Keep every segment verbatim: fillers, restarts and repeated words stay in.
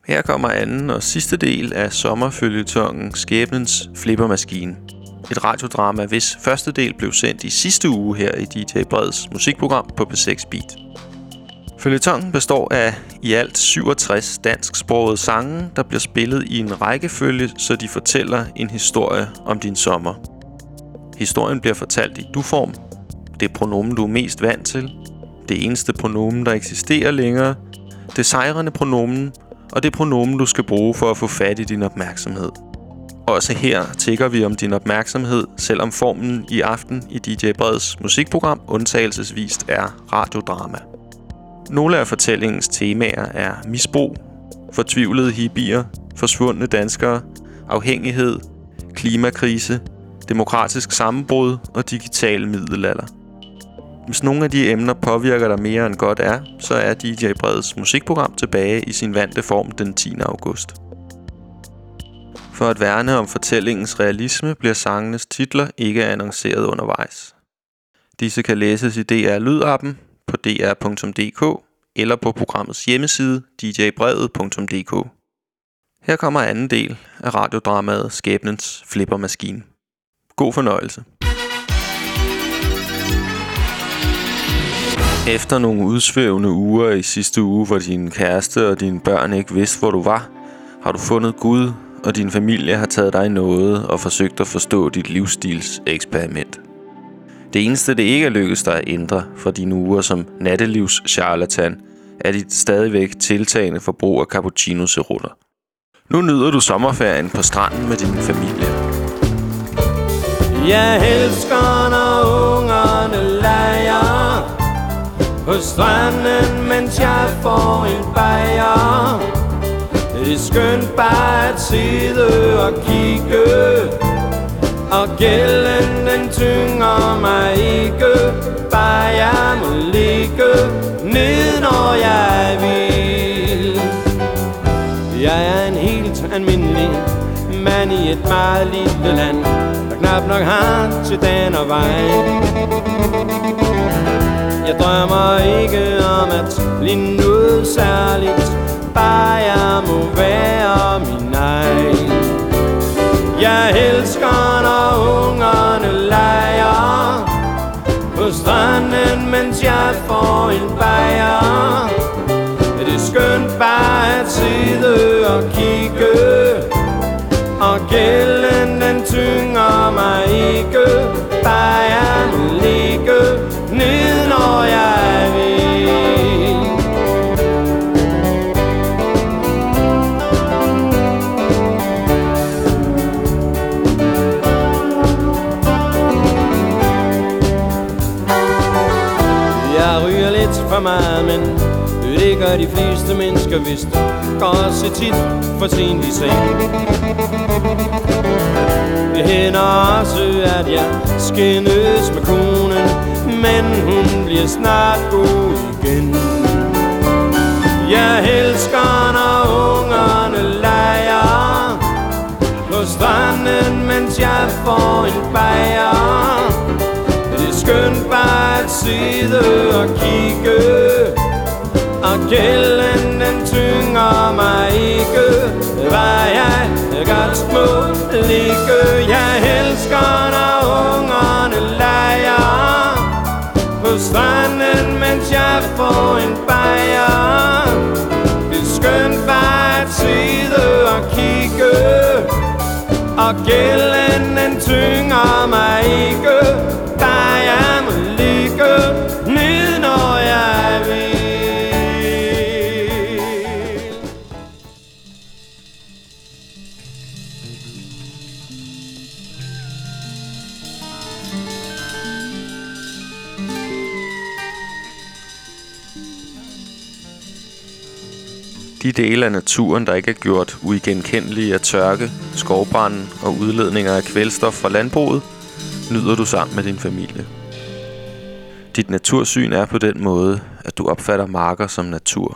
Her kommer anden og sidste del af sommerføljetongen Skæbnens Flippermaskine. Et radiodrama, hvis første del blev sendt i sidste uge her i D J Breds musikprogram på P seks Beat. Føljetongen består af i alt syvogtres dansksprogede sange, der bliver spillet i en rækkefølge, så de fortæller en historie om din sommer. Historien bliver fortalt i du-form. Det pronomen, du er mest vant til. Det eneste pronomen, der eksisterer længere. Det sejrende pronomen. Og det pronomen, du skal bruge for at få fat i din opmærksomhed. Også her tigger vi om din opmærksomhed, selvom formen i aften i D J Breds musikprogram undtagelsesvist er radiodrama. Nogle af fortællingens temaer er misbrug, fortvivlede hippier, forsvundne danskere, afhængighed, klimakrise, demokratisk sammenbrud og digital middelalder. Hvis nogle af de emner påvirker dig mere end godt er, så er D J Breds musikprogram tilbage i sin vante form den tiende august. For at værne om fortællingens realisme bliver sangenes titler ikke annonceret undervejs. Disse kan læses i D R Lyd-appen, på d r punktum d k eller på programmets hjemmeside d j brevet punktum d k. Her kommer anden del af radiodramaet Skæbnens Flippermaskine. God fornøjelse. Efter nogle udsvævende uger i sidste uge, hvor din kæreste og dine børn ikke vidste, hvor du var, har du fundet Gud, og din familie har taget dig i nåde og forsøgt at forstå dit livsstils eksperiment. Det eneste, det ikke er lykkedes dig at ændre for dine uger som nattelivs-charlatan, er dit stadigvæk tiltagende forbrug af cappuccino-cerutter. Nu nyder du sommerferien på stranden med din familie. Jeg elsker, når ungerne leger på stranden, mens jeg får en bajer. Det er skønt bare at sidde og kigge, og gælden den tynger mig ikke. Bare jeg må ligge ned, når jeg vil. Jeg er en helt almindelig mand i et meget lille land, der knap nok har til den og vej. Jeg drømmer ikke om at blive noget særligt, bare jeg må være min egen. Jeg elsker, når ungerne leger på stranden, mens jeg får en bajer. Det er skønt bare at sidde og kigge, og gælden den tynger mig ikke. Bare jeg må ligge ned, når jeg vil. Jeg ryger lidt for meget, men det gør de fleste mennesker vist. Går også tit for sent i seng. Det hænder også, at jeg skændes med konen, men hun bliver snart god igen. Jeg elsker, når ungerne leger på stranden, mens jeg får en bajer. Det er skønt bare at sidde og kigge, og gælden den tynger mig ikke. Var jeg godt må ligge. Jeg elsker, når ungerne leger på stranden, mens jeg får en bajer. Det er skønt bare at sidde og kigge, og gælden den tynger mig ikke. Bare jeg må ligge ned, når jeg vil. De dele af naturen, der ikke er gjort uigenkendelige af tørke, skovbranden og udledninger af kvælstof fra landbruget, nyder du sammen med din familie. Dit natursyn er på den måde, at du opfatter marker som natur.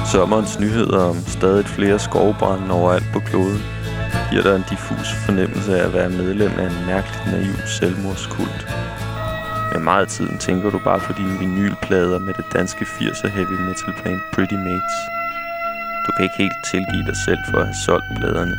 Sommerens nyheder om stadig flere skovbrande overalt på kloden giver dig en diffus fornemmelse af at være medlem af en mærkeligt naiv selvmordskult. Med meget af tiden tænker du bare på dine vinylplader med det danske firser heavy metal band Pretty Mates. Du kan ikke helt tilgive dig selv for at have solgt pladerne.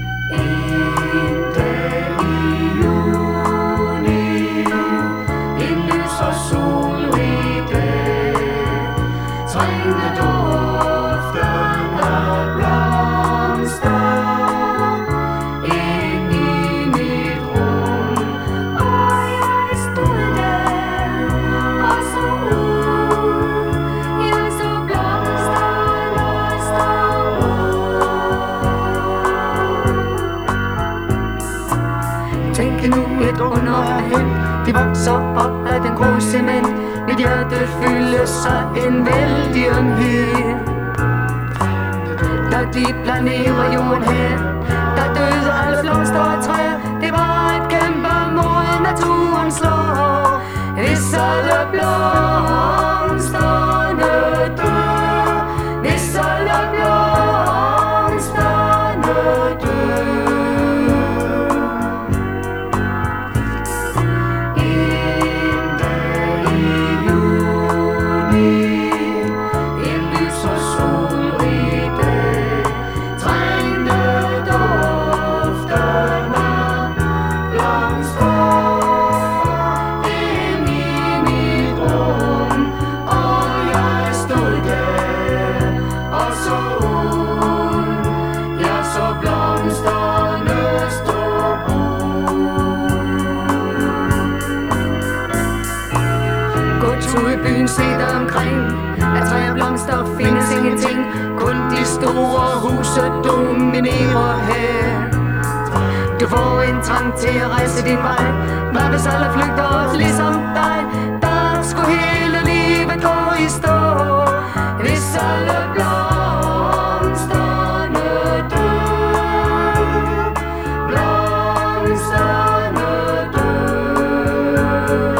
De vokser op af den grå cement. Mit hjerte fylder sig en vældig ømhed. Da de planerer jorden her, der døde alle blomster og træer. Det var et kæmpe mod naturen slår. Hvis alle blomsterne dør, hvis alle blomsterne dør. Se dig omkring, af træer og blomster findes ingenting. Kun de store huse dominerer her. Du får en trang til at rejse din vej. Hvad hvis alle flygter ligesom dig? Der skulle hele livet gå i stå. Hvis alle blomsterne dør, blomsterne dør.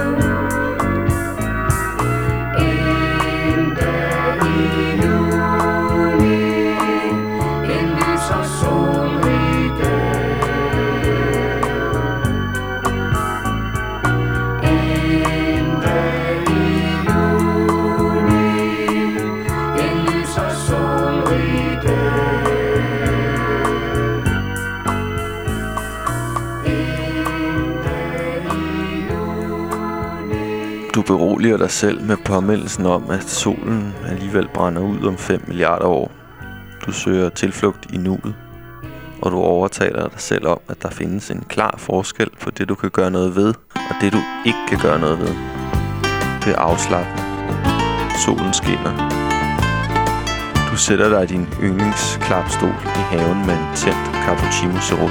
Du beroliger dig selv med påmindelsen om, at solen alligevel brænder ud om fem milliarder år. Du søger tilflugt i nuet, og du overtaler dig selv om, at der findes en klar forskel på det, du kan gøre noget ved, og det, du ikke kan gøre noget ved. Det er afslappende. Solen skinner. Du sætter dig i din yndlingsklapstol i haven med en tændt cappuccino-sirup.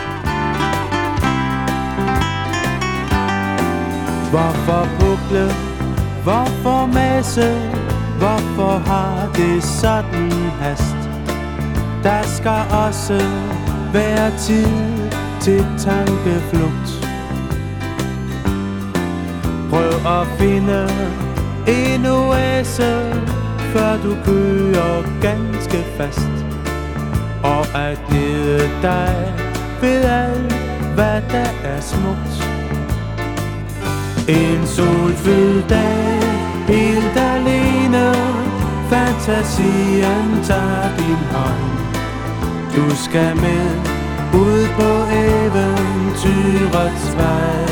Hvorfor pukle? Hvorfor masse? Hvorfor har det sådan hast? Der skal også være tid til tankeflugt. Prøv at finde en oase, før du kører ganske fast. Og at glæde dig ved alt, hvad der er smukt. En solfyldt dag, helt alene. Fantasien tager din hånd. Du skal med ud på eventyrets vej.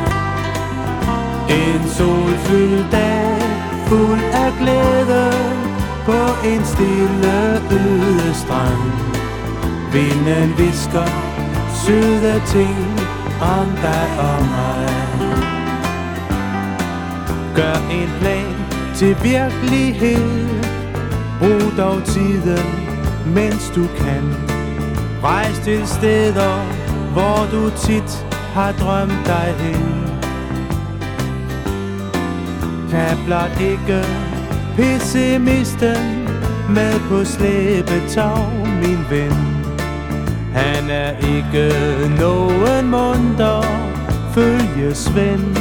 En solfyldt dag, fuld af glæde. På en stille øde strand. Vinden visker søde ting om dig og mig. Gør en plan til virkelighed. Brug dog tiden, mens du kan. Rejs til steder, hvor du tit har drømt dig hen. Tag blot ikke pessimisten med på slæbetov, min ven. Han er ikke nogen munter følgesven.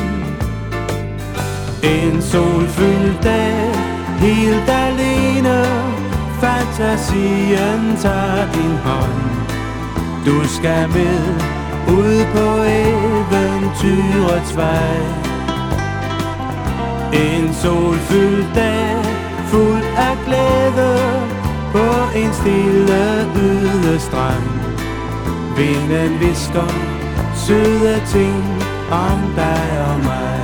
En solfyldt dag, helt alene. fantasien tager din hånd. Du skal med ud på eventyrets vej. En solfyldt dag, fuld af glæde, på en stille øde strand. Vinden hvisker søde ting om dig og mig.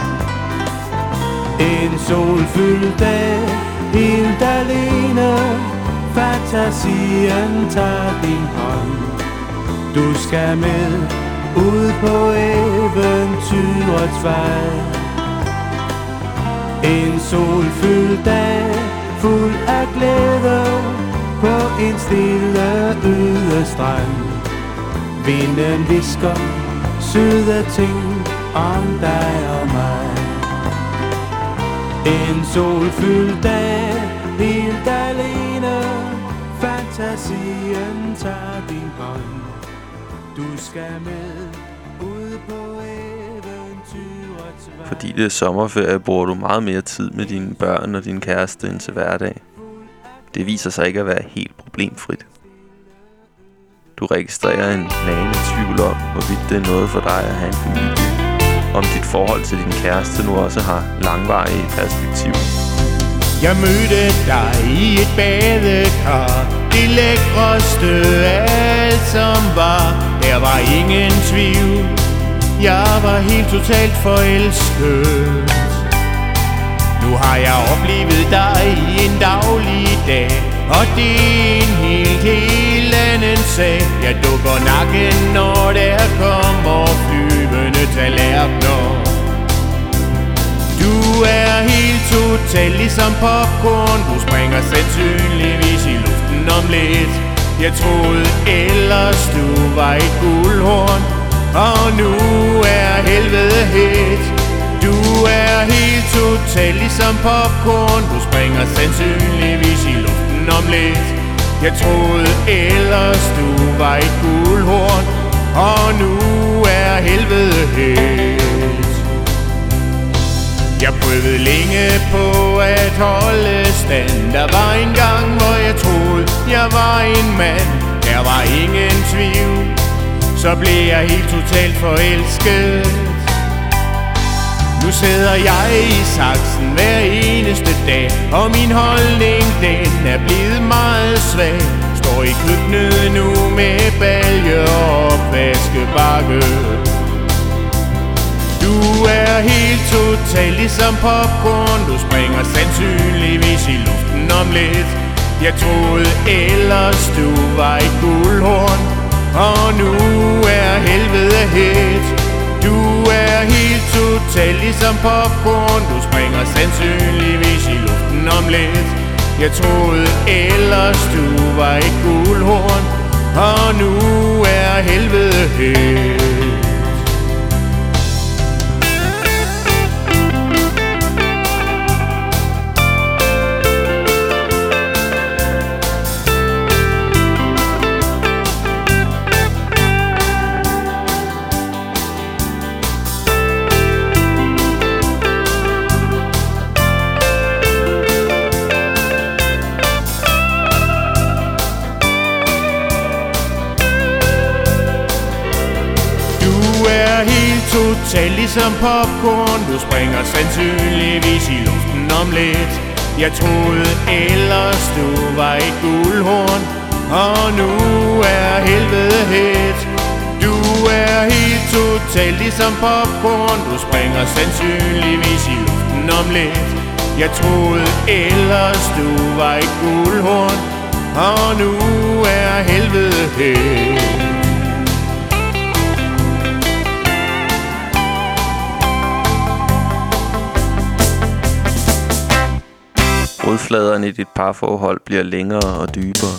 En solfyldt dag, helt alene, fantasien tager din hånd. Du skal med ud på eventyrets vej. En solfyldt dag, fuld af glæde, på en stille øde strand. Vinden hvisker søde ting om dig og mig. En solfyldt dag, helt alene, fantasien tager din hånd. Du skal med ud på eventyrets vej. Fordi det er sommerferie, bruger du meget mere tid med dine børn og din kæreste end til hverdag. Det viser sig ikke at være helt problemfrit. Du registrerer en nagende tvivl om, hvorvidt det er noget for dig at have en familie. Om dit forhold til din kæreste nu også har langvarige perspektiv. Jeg mødte dig i et badekar, det lækreste af alt som var. Der var ingen tvivl, jeg var helt totalt forelsket. Nu har jeg oplevet dig i en daglig dag, og det er en helt, helt anden sag. Jeg dukker nakken, når der kommer flyvende tallerkener. Du er helt totalt ligesom popcorn. Du springer sandsynligvis i luften om lidt. Jeg troede ellers du var et guldhorn, og nu er helvede het. Du er helt totalt ligesom popcorn. Du springer sandsynligvis i luften om lidt. Jeg troede ellers du var et guldhorn, og nu er helvede het. Jeg prøvede længe på at holde stand. Der var en gang, hvor jeg troede, jeg var en mand. Der var ingen tvivl, så blev jeg helt totalt forelsket. Nu sidder jeg i saksen hver eneste dag, og min holdning den er blevet meget svag. Står i køkkenet nu med balje og opvaskebakke. Du er helt totalt ligesom popcorn. Du springer sandsynligvis i luften om lidt. Jeg troede ellers du var et guldhorn, og nu er helvede het. Du er helt totalt ligesom popcorn. Du springer sandsynligvis i luften om lidt. Jeg troede ellers du var et guldhorn, og nu er helvede het. Totalt ligesom popcorn. Du springer sandsynligvis i luften om lidt. Jeg troede ellers du var et guldhorn, og nu er helvede het. Du er helt totalt ligesom popcorn. Du springer sandsynligvis i luften om lidt. Jeg troede ellers du var et guldhorn, og nu er helvede het. Rodfladerne i dit parforhold bliver længere og dybere.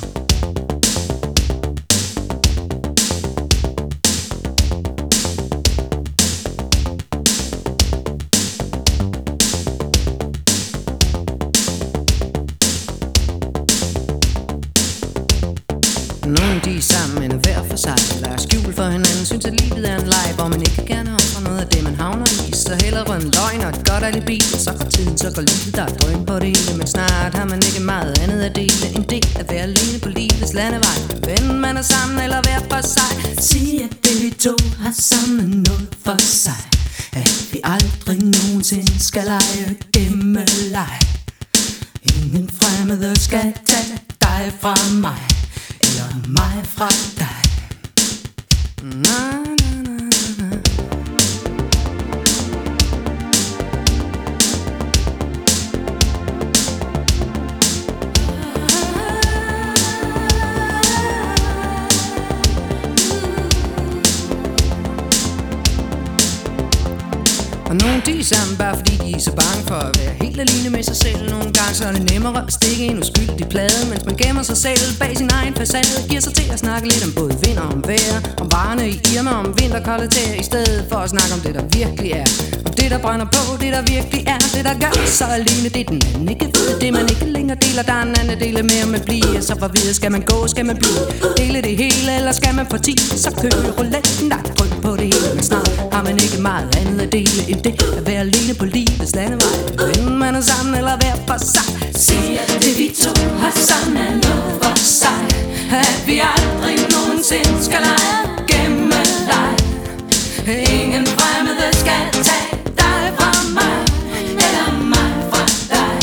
Nogle de er sammen, men er hver for sig. Der er skjul for hinanden, synes at livet er en leg, hvor man ikke gerne offer noget af det, man havner i. Så hellere en løgn og et godt alibi. Så går tiden, så går livet, der er drøm på det hele. Men snart har man ikke meget andet at dele. En del at være alene på livets landevej. Enten man er sammen eller hver for sig. Sig at det vi to har sammen noget for sig. At vi aldrig nogensinde skal lege gemmeleg. Ingen fremmede skal tage dig fra mig, eller mig fra dig. Na, na, na, na. Og nogle de er sammen bare fordi de er så bange for at være helt alene med sig selv. Nogle gange så er det nemmere at stikke en uskyldig plade, mens man gemmer sig selv bag sin egen facade. Giver sig til at snakke lidt om både vind og om vejr, om varerne i Irma, om vinterkolde tæer, i stedet for at snakke om det der virkelig er. Om det der brænder på, det der virkelig er. Det der gør så alene, det er den anden ikke ved. Det man ikke længere deler, der er en anden del af mere man bliver. Så for videre skal man gå, skal man blive. Dele det hele, eller skal man få tid? Så kører rouletten, der er tryk på det hele. Men snart har man ikke meget andet at dele end det at være alene på livets landevej. Enten man er sammen eller hver for sig. Sig at det vi to har sammen er noget for sig. At vi aldrig nogensinde skal lege gemmeleg. Ingen fremmede skal tage dig fra mig, eller mig fra dig.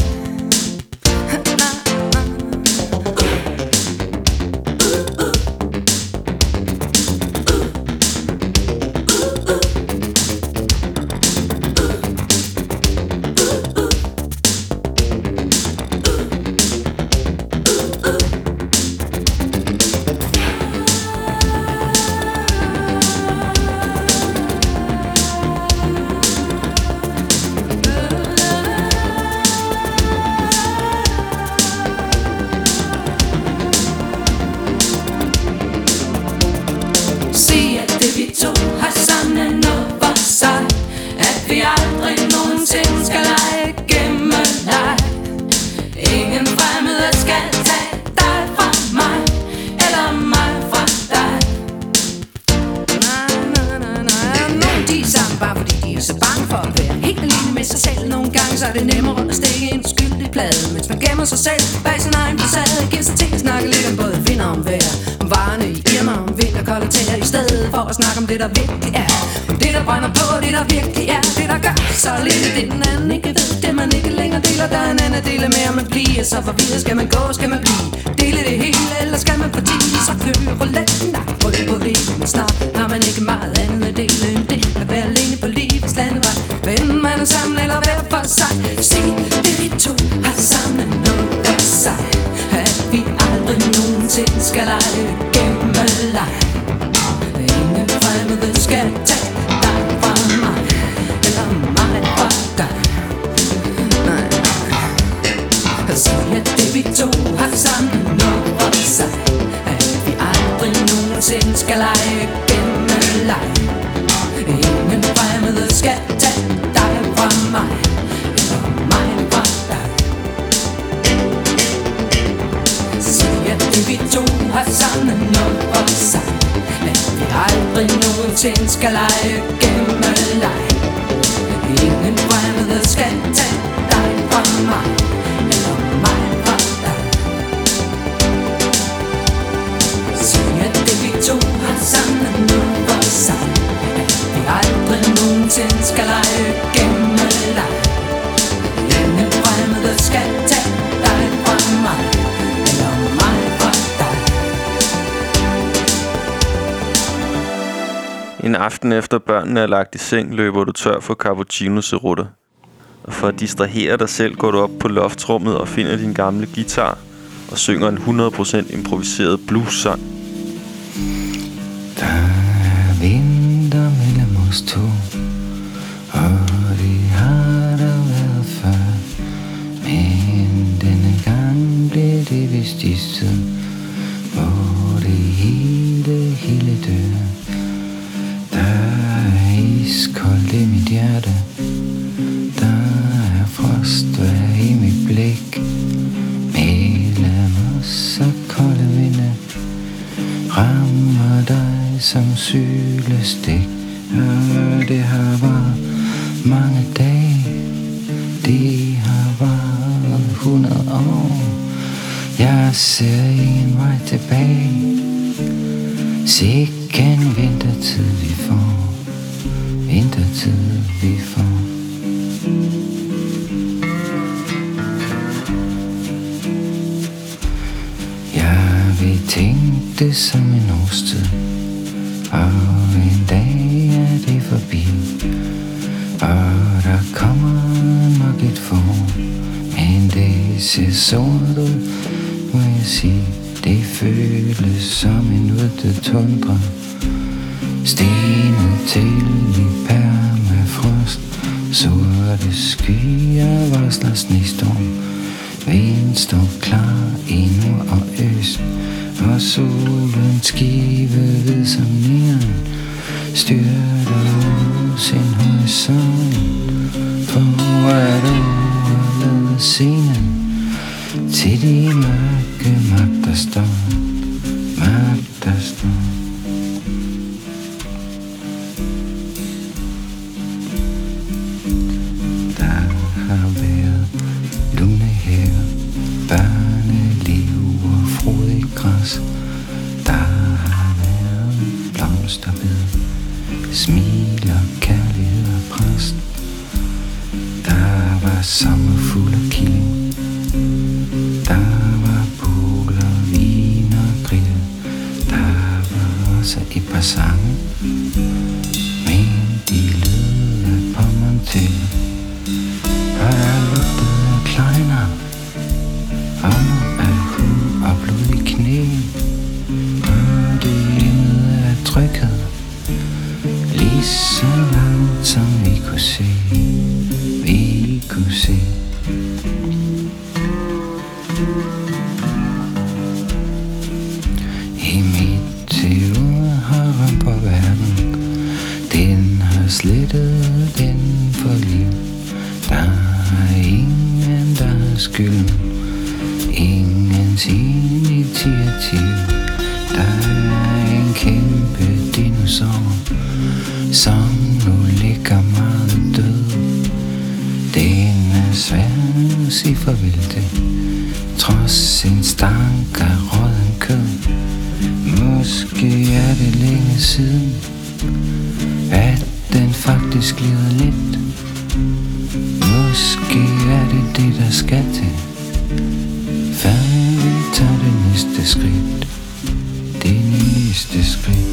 Sig selv bag sin egen facade. Giver sig til at snakke lidt om både vind og om vejr, om varerne i Irma, om vinterkolde tæer, i stedet for at snakke om det der virkelig er. Om det der brænder på, det der virkelig er. Det der gør så lidt, det den anden ikke ved. Det man ikke længere deler, der er en anden del af mere man bliver. Så for videre skal man gå, skal man blive. Dele det hele, eller skal man få tid? Så kører rouletten, der er tryk på det. Men snart har man ikke meget andet at dele end det at være alene på livets landevej. Enten man er sammen eller hver for sig. Sig det vi to har sammen noget for sig. At vi aldrig nogensinde skal lege gemmeleg. Ingen fremmede skal tage dig fra mig, eller mig fra dig. Nej, sig at det vi to har sammen noget for sig. At vi aldrig nogensinde skal lege gemmeleg. Ingen fremmede skal tage dig fra mig, eller mig fra dig. Sig at det vi to har sammen noget for sig. At vi aldrig nogensinde skal lege gemmeleg. Ingen fremmede skal tage dig fra mig, eller mig fra dig. Sig at det vi to har sammen noget for sig. At vi aldrig nogensinde skal lege gemmeleg. Ingen fremmede skal tage dig fra mig, eller mig fra dig. En aften efter børnene er lagt i seng, løber du tør for cappuccino-serutter. Og for at distrahere dig selv, går du op på loftrummet og finder din gamle guitar og synger en hundrede procent improviseret blues-sang. Der er vinter mellem os to, og det har der været før. Men denne gang blev det vist i tid, hvor det hele, hele dør. Der er iskoldt i mit hjerte, der er frostvejr i mit blik. Mellem os og kolde vinde oh, jeg ser ingen vej tilbage. Sikken vintertid vi får, vintertid vi får. Jeg vil tænke det som en årstid, og en dag er det forbi, og der kommer nok et forår, men det ser sort ud, må jeg sige. Det føles som en udte tundra, stenet til i permafrost. Sorte skyer varsler snestorm, vind står klar i nord og øst, og solen skive hvid som neon styrter ud sin horisont for at overlade scenen til de mørke magter står, magter står. Der har været lune her, børneliv og frodigt græs. Der har været blomsterbed, smil og kærlighed og præst. Der var sommerfugl og killing, der var poler, vin og grill. Der var også et par sange, men de lød af pommern til. Og der lugtede af kleiner, og af hud og blod i knæ. Og det emnede af tryghed, lige så langt som vi kunne se, vi kunne se. I mit teori har ramt på verden, den har slettet den for liv. Der er ingen, der har skylden, ingens initiativ. Der er en kæmpe dinosaur, som nu ligger meget død. Den er svær at sige farvel til, trods sin stank af rådden kød. Måske er det længe siden, at den faktisk lider lidt. Måske er det det, der skal til, før vi tager det næste skridt, det næste skridt.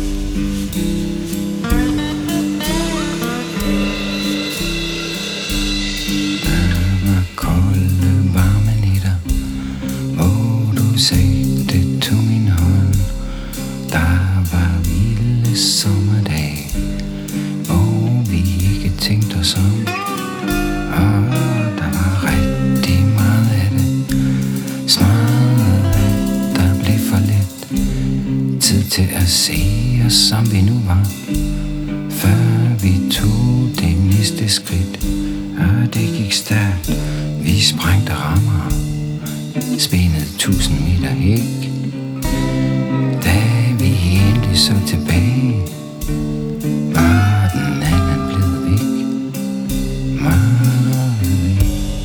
Der var kolde, varme nætter, hvor du sagde tog min hånd. Der var vilde sommerdage, hvor vi ikke tænkte os om. Og der var rigtig meget af det, smadret at der blev for let. Tid til at se os som vi nu var, før vi tog det næste skridt. Og det gik stærkt, vi sprængte rammer, spændede tusind meter hæk. Da vi endelig så tilbage, var den anden blevet væk, meget væk.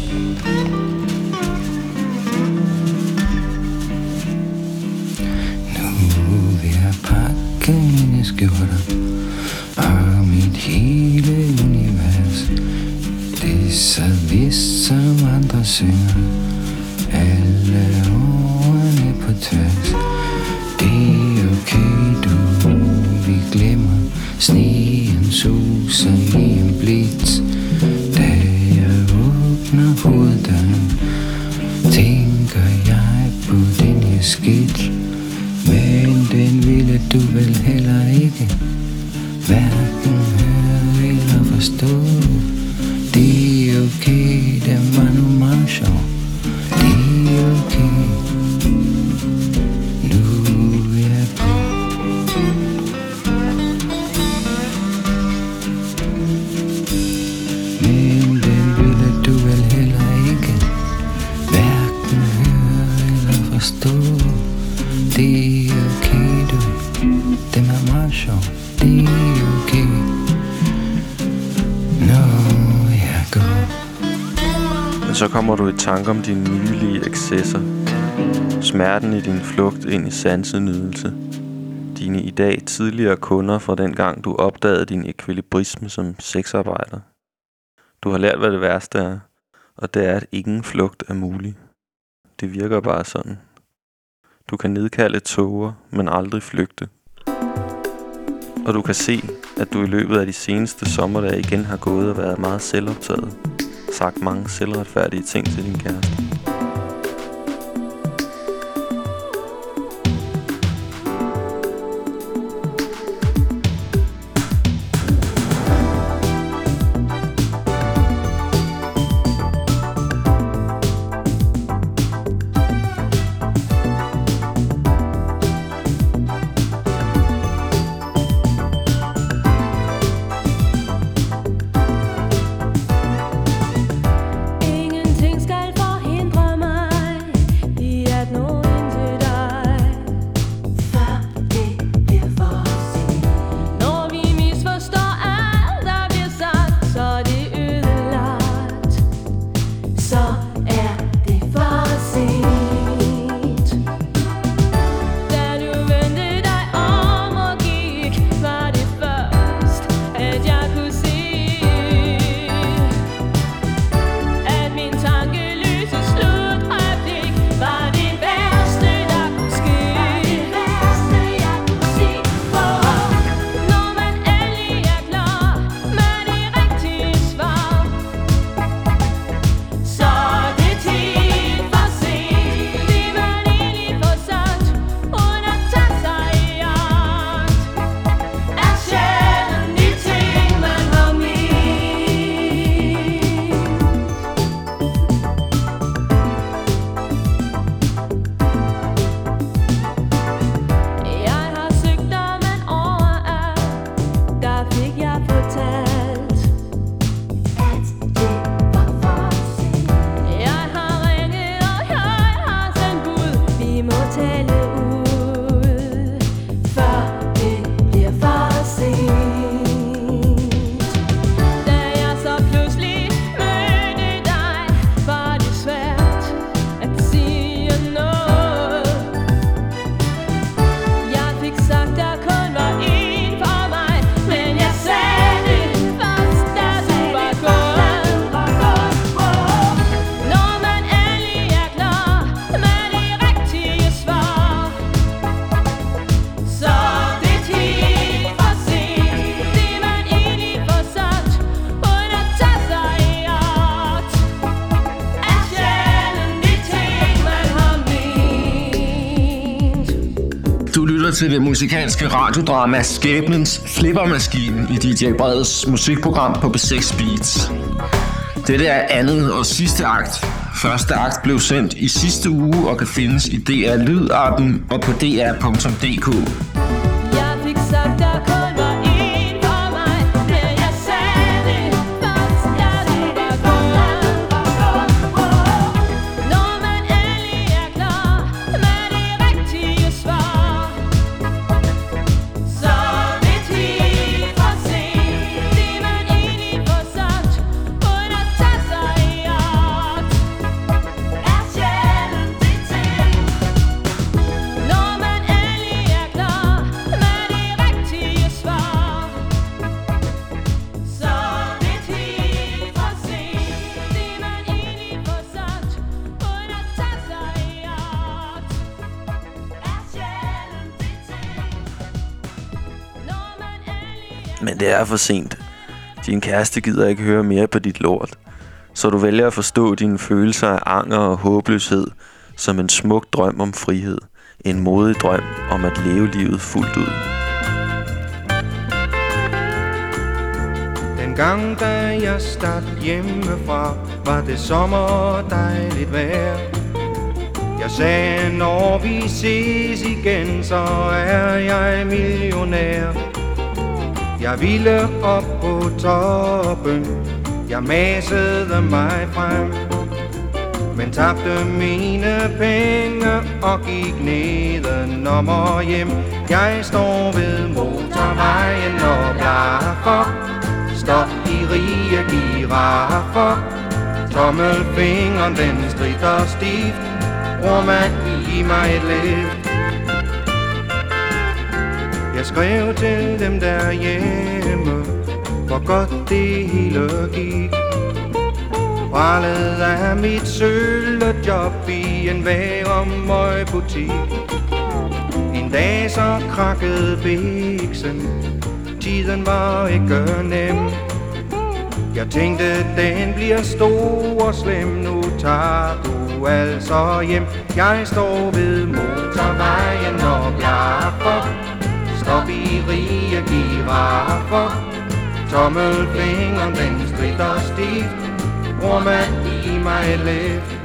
Nu vil jeg pakke mine skjorter og mit hele univers. Det sad vist som andre synger, alle årene på tværs. Det er okay du, vi glemmer sneen suser i en blitz. Da jeg åbner hoveddøren, tænker jeg på den her skidt. Men den ville du vel heller ikke, hverken høre eller forstå. Det er okay, det var nu meget sjov. Det er okay, nu er jeg på. Men den ville du vel heller ikke, hverken høre eller forstå. Det er okay, du, det var meget sjov. Det er okay, nu er jeg går. Men så kommer du i tanke om dine nylige excesser. Smerten i din flugt ind i sansenydelse. Dine i dag tidligere kunder fra den gang, du opdagede din ekvilibrisme som sexarbejder. Du har lært, hvad det værste er, og det er, at ingen flugt er mulig. Det virker bare sådan. Du kan nedkalde tåger, men aldrig flygte. Og du kan se, at du i løbet af de seneste sommerdage igen har gået og været meget selvoptaget. Sagt mange selvretfærdige ting til din kæreste. Til det musikalske radiodrama Skæbnens Flippermaskine i D J Breds musikprogram på B seks Beats. Dette er andet og sidste akt. Første akt blev sendt i sidste uge og kan findes i D R Lyd-appen og på d r punktum d k. Men det er for sent. Din kæreste gider ikke høre mere på dit lort. Så du vælger at forstå dine følelser af anger og håbløshed som en smuk drøm om frihed. En modig drøm om at leve livet fuldt ud. Den gang da jeg startede hjemmefra, var det sommer og dejligt vejr. Jeg sagde, når vi ses igen, så er jeg millionær. Jeg ville op på toppen, jeg masede mig frem, men tabte mine penge og gik nedenom og hjem. Jeg står ved motorvejen og blaffer, stop i rige giraffer, Tommelfingeren den stritter stift. Bror mand, giv mig et lift. Jeg skrev til dem derhjemme, hvor godt det hele gik. Pralede af mit sølvjob i en væremøgbutik. En dag så krakkede biksen, tiden var ikke nem. Jeg tænkte, den bliver stor og slem, nu tager du altså hjem. Jeg står ved motorvejen og bjaffer, stop i rige giraffer. Tommelfingeren den stritter stift. Bror mand, giv mig et lift.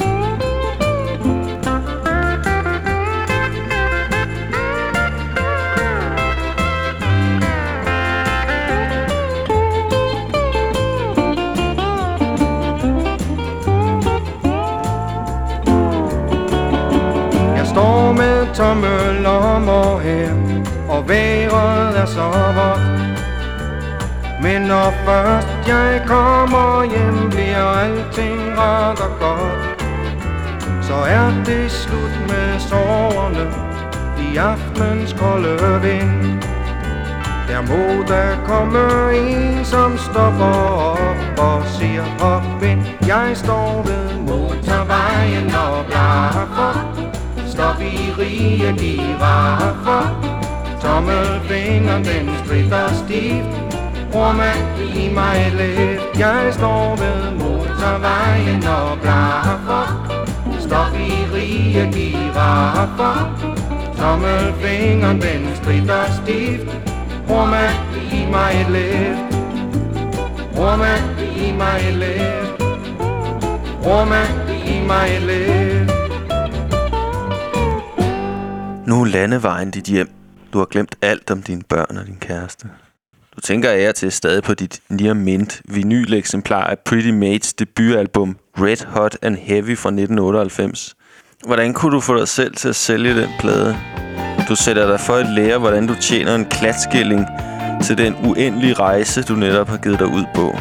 Jeg står med tomme lommer her, og vejret er så vådt. Men når først jeg kommer hjem, bliver alting ret og godt. Så er det slut med sorgerne i aftenens kolde vind. Der må der komme en, som stopper op og siger hop ind. Jeg står ved motorvejen og blaffer, stop i rige giraffer. Tommelfingeren den stritter stift. Bror mand, giv mig et lift. Jeg står ved motorvejen og blaffer, stop i rige giraffer. Tommelfingeren den stritter stift. Bror mand, giv mig et lift. Bror mand, giv mig et lift. Bror mand, giv mig et lift. Nu er landevejen dit hjem. Du har glemt alt om dine børn og din kæreste. Du tænker af til stadig på dit Near Mint vinyl-eksemplar af Pretty Mates debutalbum Red Hot and Heavy fra nitten otteoghalvfems. Hvordan kunne du få dig selv til at sælge den plade? Du sætter dig for at lære, hvordan du tjener en klatskilling til den uendelige rejse, du netop har givet dig ud på.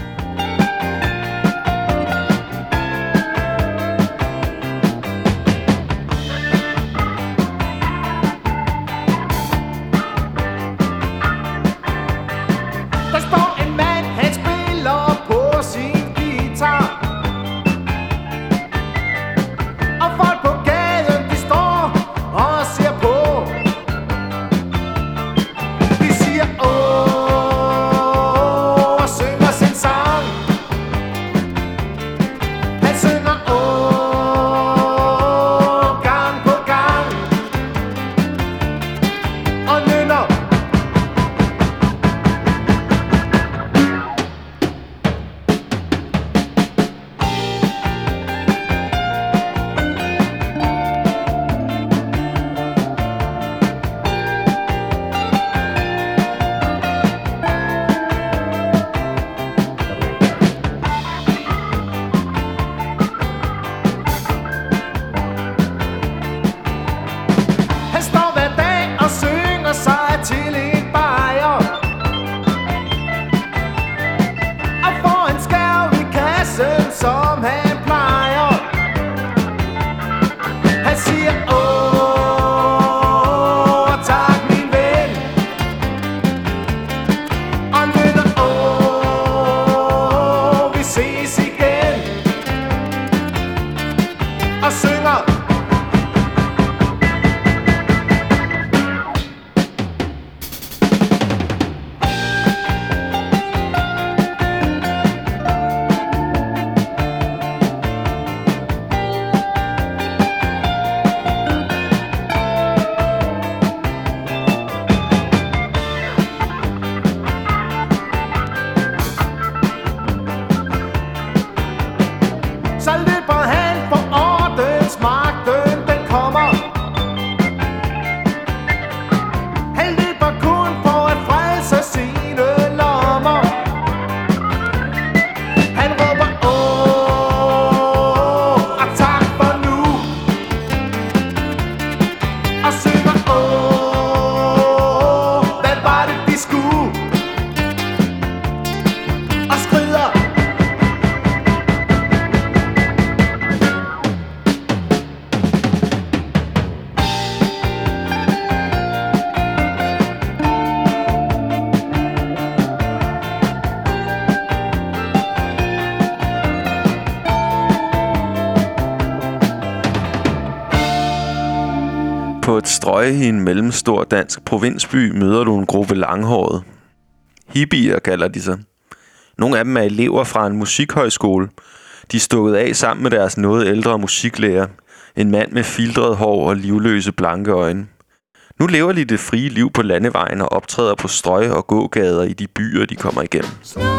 På et strøg i en mellemstor dansk provinsby møder du en gruppe langhårede. Hippier kalder de sig. Nogle af dem er elever fra en musikhøjskole. De er stukket af sammen med deres noget ældre musiklærer. En mand med filtret hår og livløse blanke øjne. Nu lever de det frie liv på landevejen og optræder på strøg og gågader i de byer, de kommer igennem.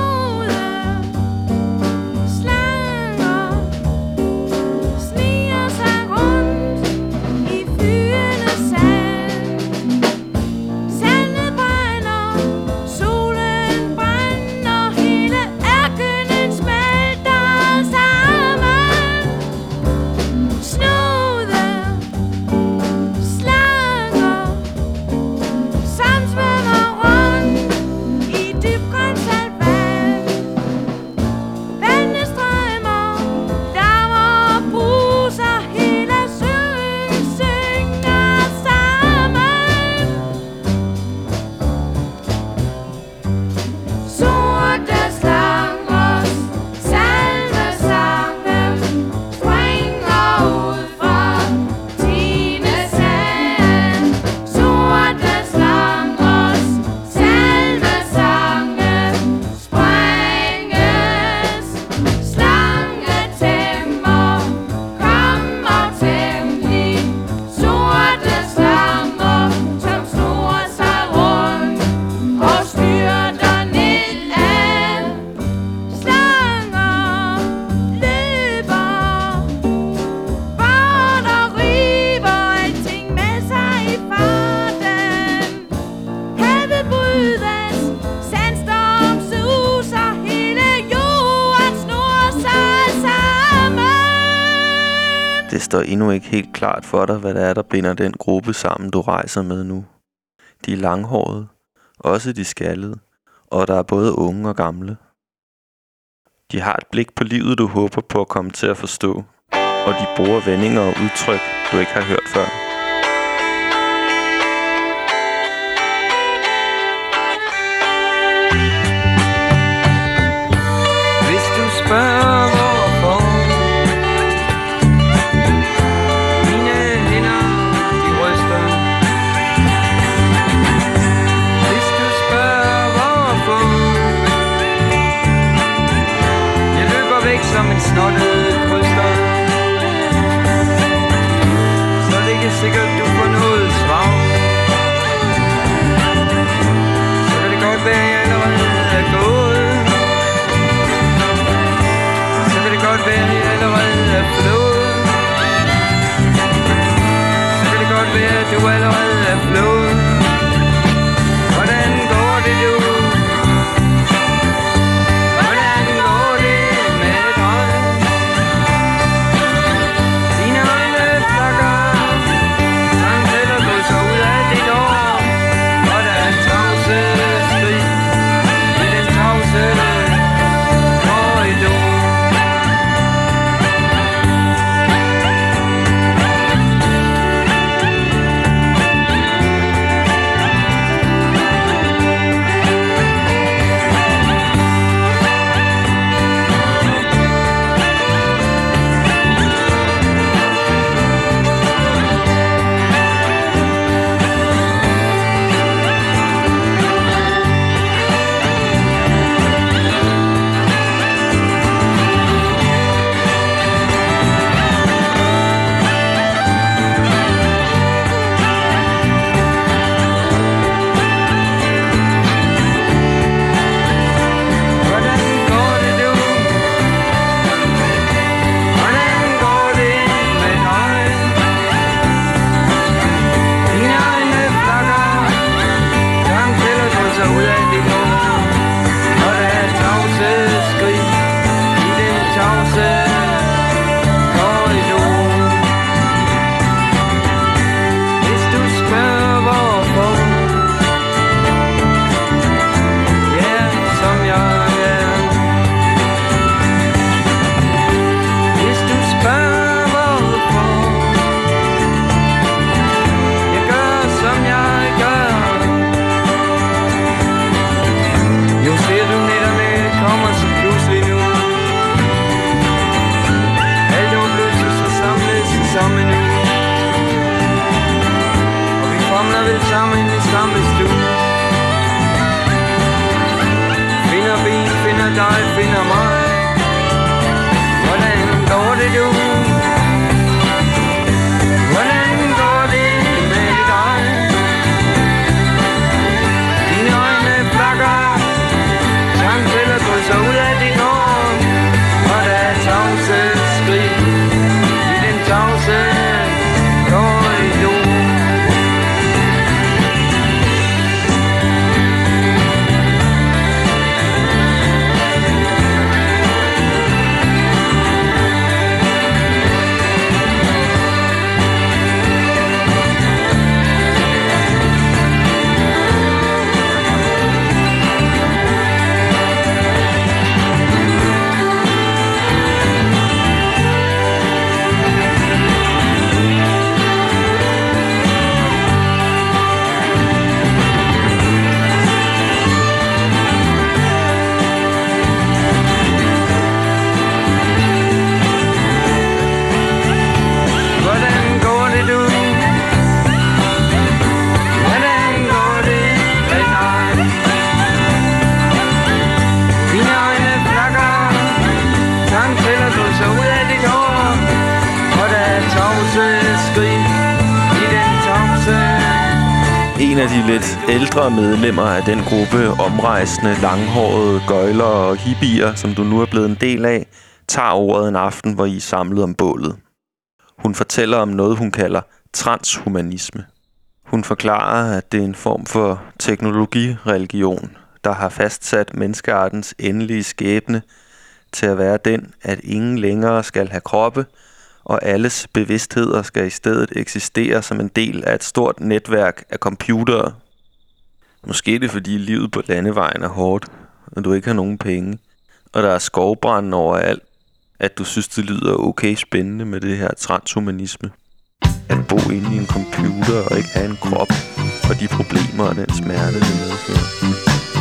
Det står endnu ikke helt klart for dig, hvad det er, der binder den gruppe sammen, du rejser med nu. De er langhårede, også de skaldede, og der er både unge og gamle. De har et blik på livet, du håber på at komme til at forstå, og de bruger vendinger og udtryk, du ikke har hørt før. Hvis du spørger hvorfor, mine hænder de ryster. Hvis du spørger hvorfor, jeg løber væk som en snottet kryster. Så er det ikke vel sammen i samme stue. Finder bil, finder dig, finder mig. Hvordan går det du? Hvordan går det med dig? Dine øjne flakker, tankfælder drysser ud af dit hår. Og der er tavse skrig i den tavse korridor. En af de lidt ældre medlemmer af den gruppe omrejsende, langhårede gøjler og hippier, som du nu er blevet en del af, tager ordet en aften, hvor I er samlet om bålet. Hun fortæller om noget, hun kalder transhumanisme. Hun forklarer, at det er en form for teknologireligion, der har fastsat menneskeartens endelige skæbne til at være den, at ingen længere skal have kroppe, og alles bevidstheder skal i stedet eksistere som en del af et stort netværk af computere. Måske er det, fordi livet på landevejen er hårdt, og du ikke har nogen penge, og der er skovbranden overalt, at du synes, det lyder okay spændende med det her transhumanisme. At bo inde i en computer og ikke have en krop, og de problemer og den smerte, det medfører.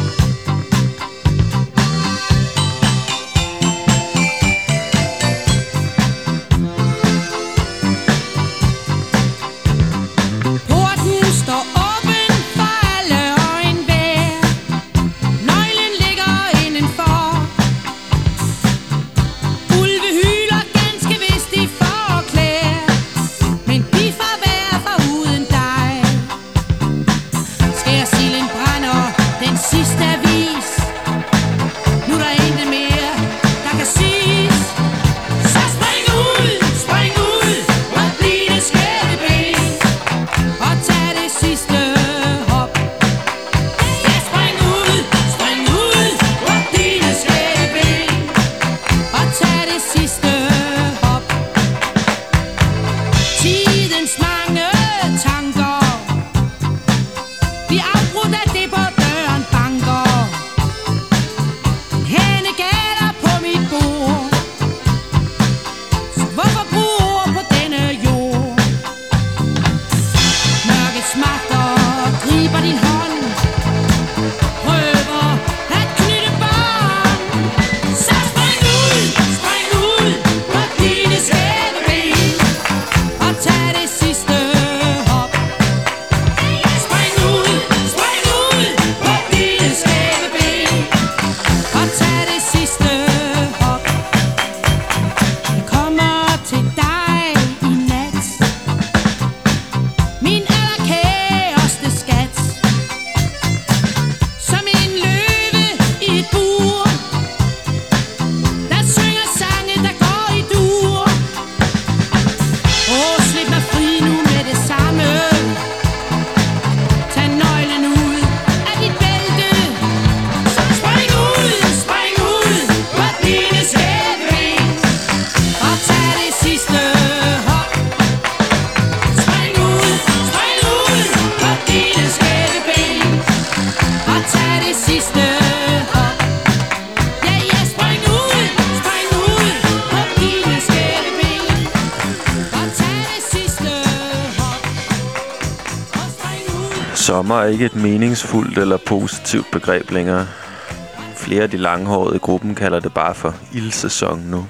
Sommer er ikke et meningsfuldt eller positivt begreb længere. Flere af de langhårede i gruppen kalder det bare for ildsæson nu.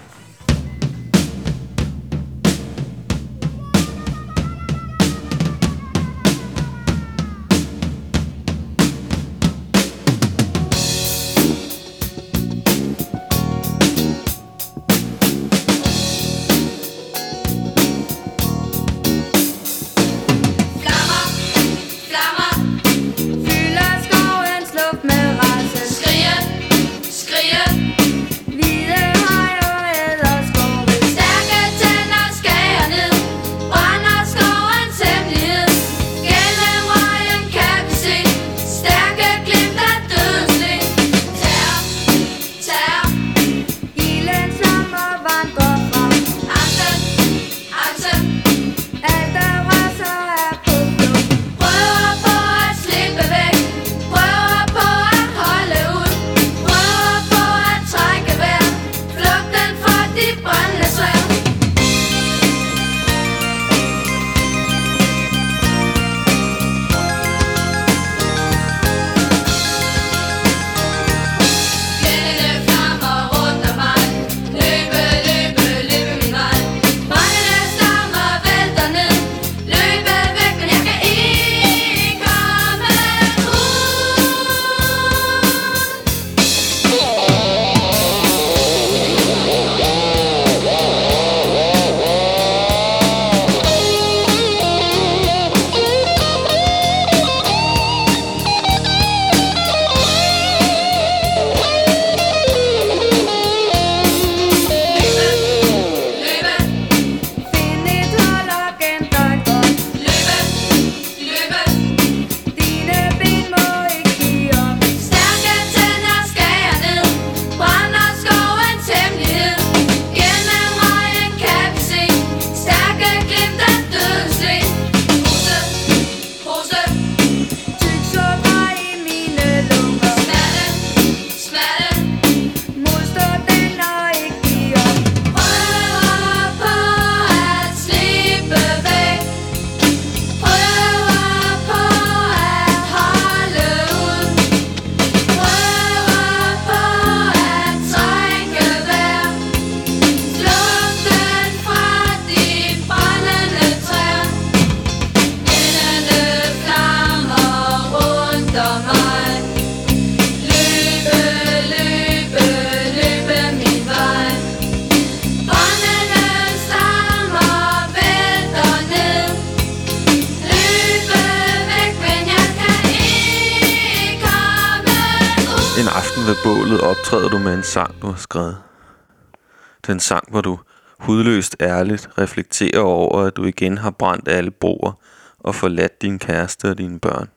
ved bålet optræder du med en sang, du har skrevet. Den sang, hvor du hudløst ærligt reflekterer over, at du igen har brændt alle broer og forladt din kæreste og dine børn.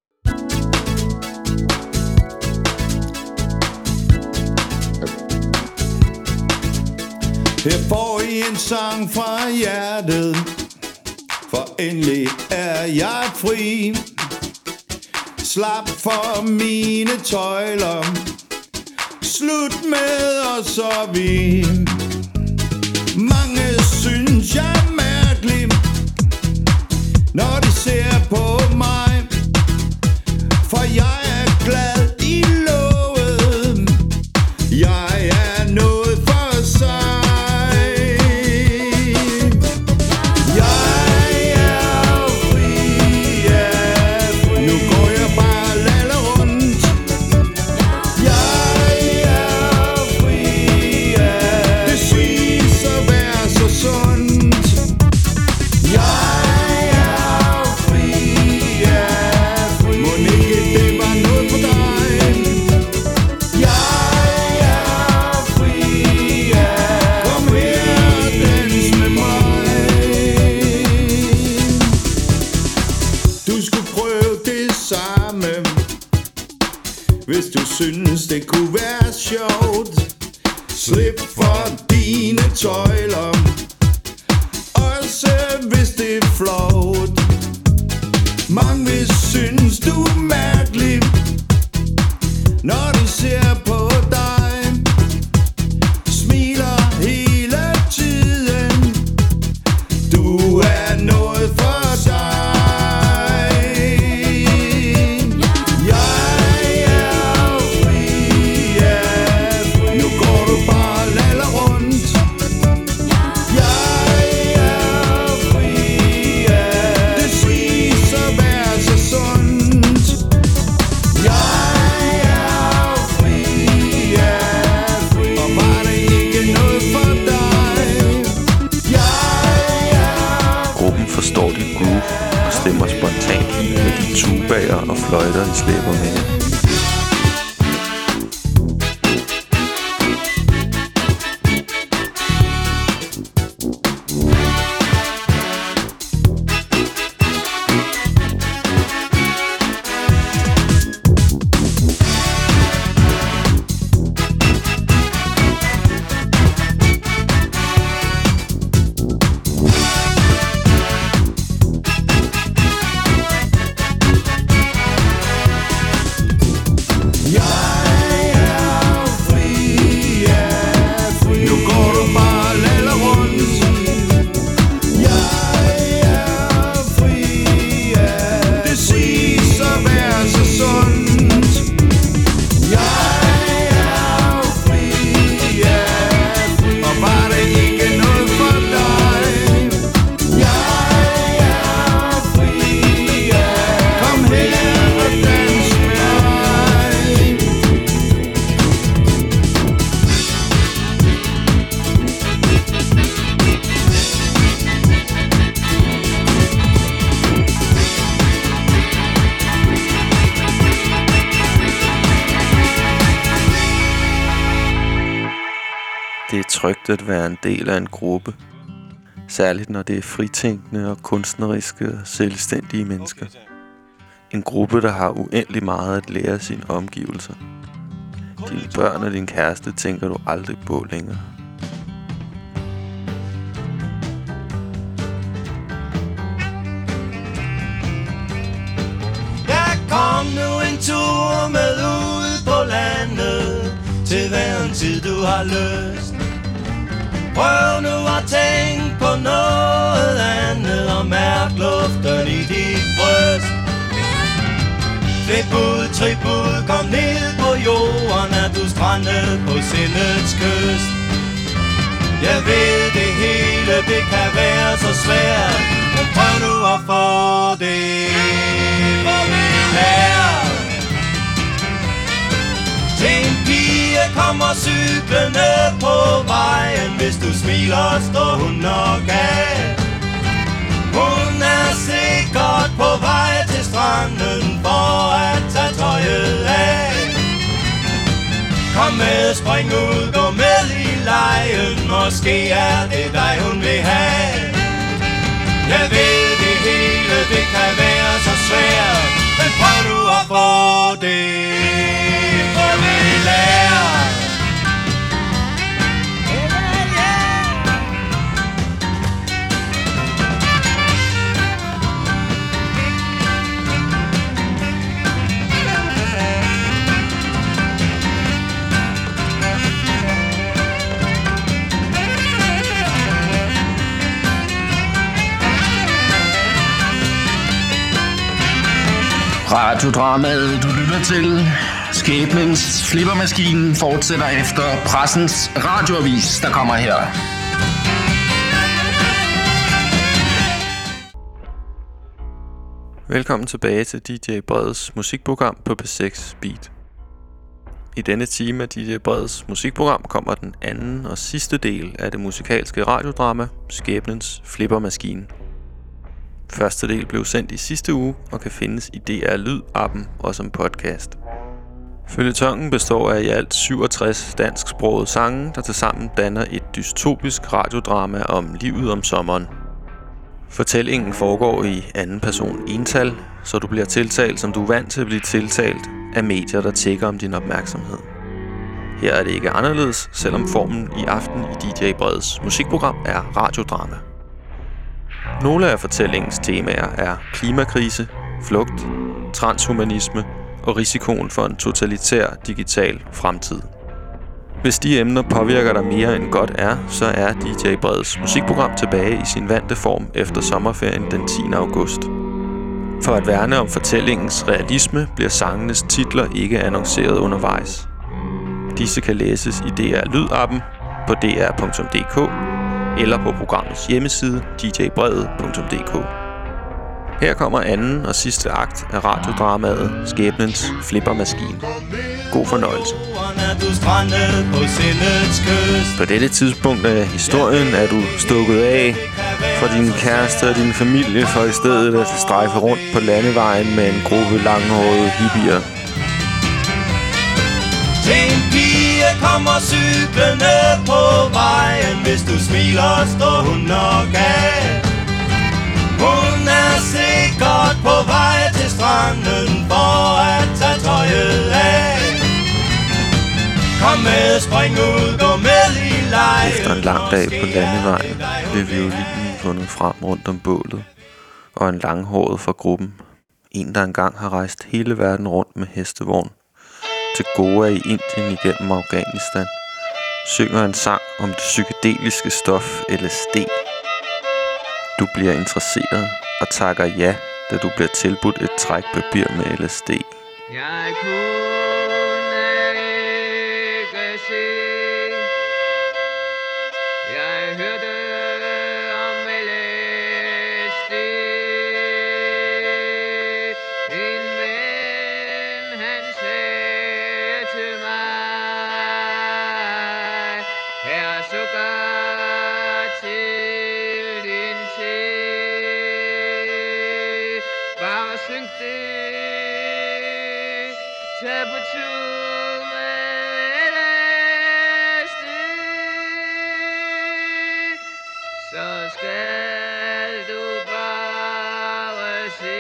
Her får I en sang fra hjertet, for endelig er jeg fri. Slap for mine tøjler, slut med os og vi. Mange synes jeg er mærkelig, når de ser på mig, for jeg er glad i låget, jeg er noget for sig. Hvis du synes det kunne være sjovt, slip for dine tøjler, også hvis det er flot. Mange vil synes du er mærkelig, når de ser på dig, smiler hele tiden, du er noget for sig. Stemmer spontant i med de tubaer og fløjter, de slæber med. Det er trygt at være en del af en gruppe, særligt når det er fritænkende og kunstneriske og selvstændige mennesker. En gruppe, der har uendelig meget at lære af sine omgivelser. Dine børn og din kæreste tænker du aldrig på længere. Jeg kom nu en tur med ud på landet, til hver en tid du har lyst. Prøv nu at tænke på noget andet, og mærk luften i dit bryst. Flip ud, trip ud, kom ned på jorden, er du strandet på sindets kyst. Jeg ved det hele, det kan være så svært, men prøv nu at få det her. Til en pige kommer cyklende på vejen, hvis du smiler, står hun nok af. Hun er sikkert på vej til stranden for at tage tøjet af. med, spring ud, gå med i lejen. Måske er det dig, hun vil have. Jeg ved det hele, det kan være så svært, men prøv nu at få det, for vi lærer. Radiodramaet, du lytter til. Skæbnens flippermaskinen fortsætter efter pressens radioavis, der kommer her. Velkommen tilbage til D J Breds musikprogram på P seks Beat. I denne time af D J Breds musikprogram kommer den anden og sidste del af det musikalske radiodrama Skæbnens flippermaskine. Første del blev sendt i sidste uge og kan findes i D R Lyd-appen og som podcast. Føljetongen består af i alt syvogtres dansksprogede sange, der tilsammen danner et dystopisk radiodrama om livet om sommeren. Fortællingen foregår i anden person ental, så du bliver tiltalt, som du er vant til at blive tiltalt af medier, der tækker om din opmærksomhed. Her er det ikke anderledes, selvom formen i aften i D J Breds musikprogram er radiodrama. Nogle af fortællingens temaer er klimakrise, flugt, transhumanisme og risikoen for en totalitær digital fremtid. Hvis de emner påvirker dig mere end godt er, så er D J Breds musikprogram tilbage i sin vante form efter sommerferien den tiende august. For at værne om fortællingens realisme bliver sangenes titler ikke annonceret undervejs. Disse kan læses i D R Lyd-appen på d r punktum d k eller på programmets hjemmeside d j brevet punktum d k. Her kommer anden og sidste akt af radiodramaet Skæbnens flippermaskine. God fornøjelse. På dette tidspunkt af historien er du stukket af fra din kæreste og din familie for i stedet at strejfe rundt på landevejen med en gruppe langhårede hippier. En pige kommer cyklende på vejen. Hvis du smiler, står hun nok af. Hun er sikkert på vej til stranden for at tage tøjet af. Kom med, spring ud, gå med i lejen. Efter en lang dag på landevejen blev violinen fundet frem rundt om bålet, og en langhåret fra gruppen, en der engang har rejst hele verden rundt med hestevogn til Goa i Indien igennem Afghanistan, synger en sang om det psykedeliske stof L S D. Du bliver interesseret og takker ja, da du bliver tilbudt et trækpapir med L S D. Jeg kunne ikke se. Jeg hørte om L S D. En ven, han sagde til mig, her sukker til din te. Bare synk det. Tag på tur med L S D, så skal du bare se.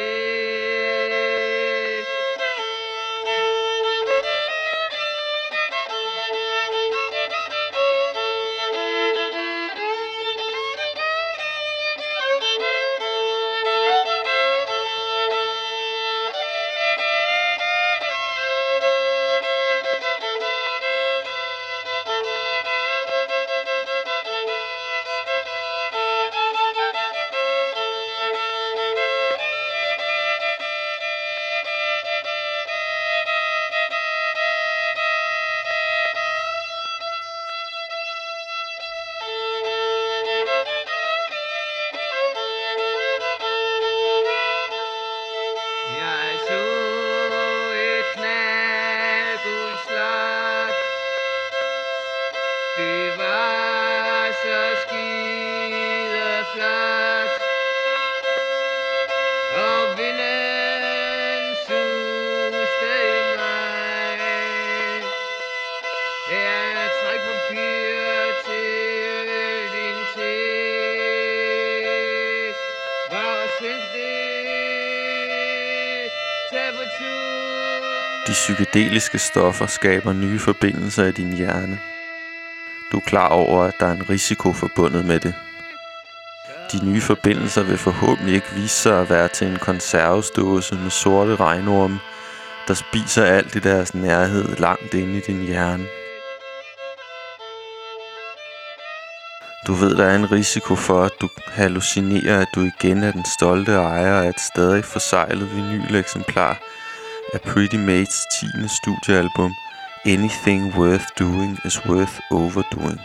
De psykedeliske stoffer skaber nye forbindelser i din hjerne. Du er klar over, at der er en risiko forbundet med det. De nye forbindelser vil forhåbentlig ikke vise sig at være til en konservesdåse med sorte regnorme, der spiser alt i deres nærhed langt inde i din hjerne. Du ved, der er en risiko for, at du hallucinerer, at du igen er den stolte ejer af et stadig forseglet vinyleksemplar af Pretty Mates tiende studiealbum Anything Worth Doing is Worth Overdoing.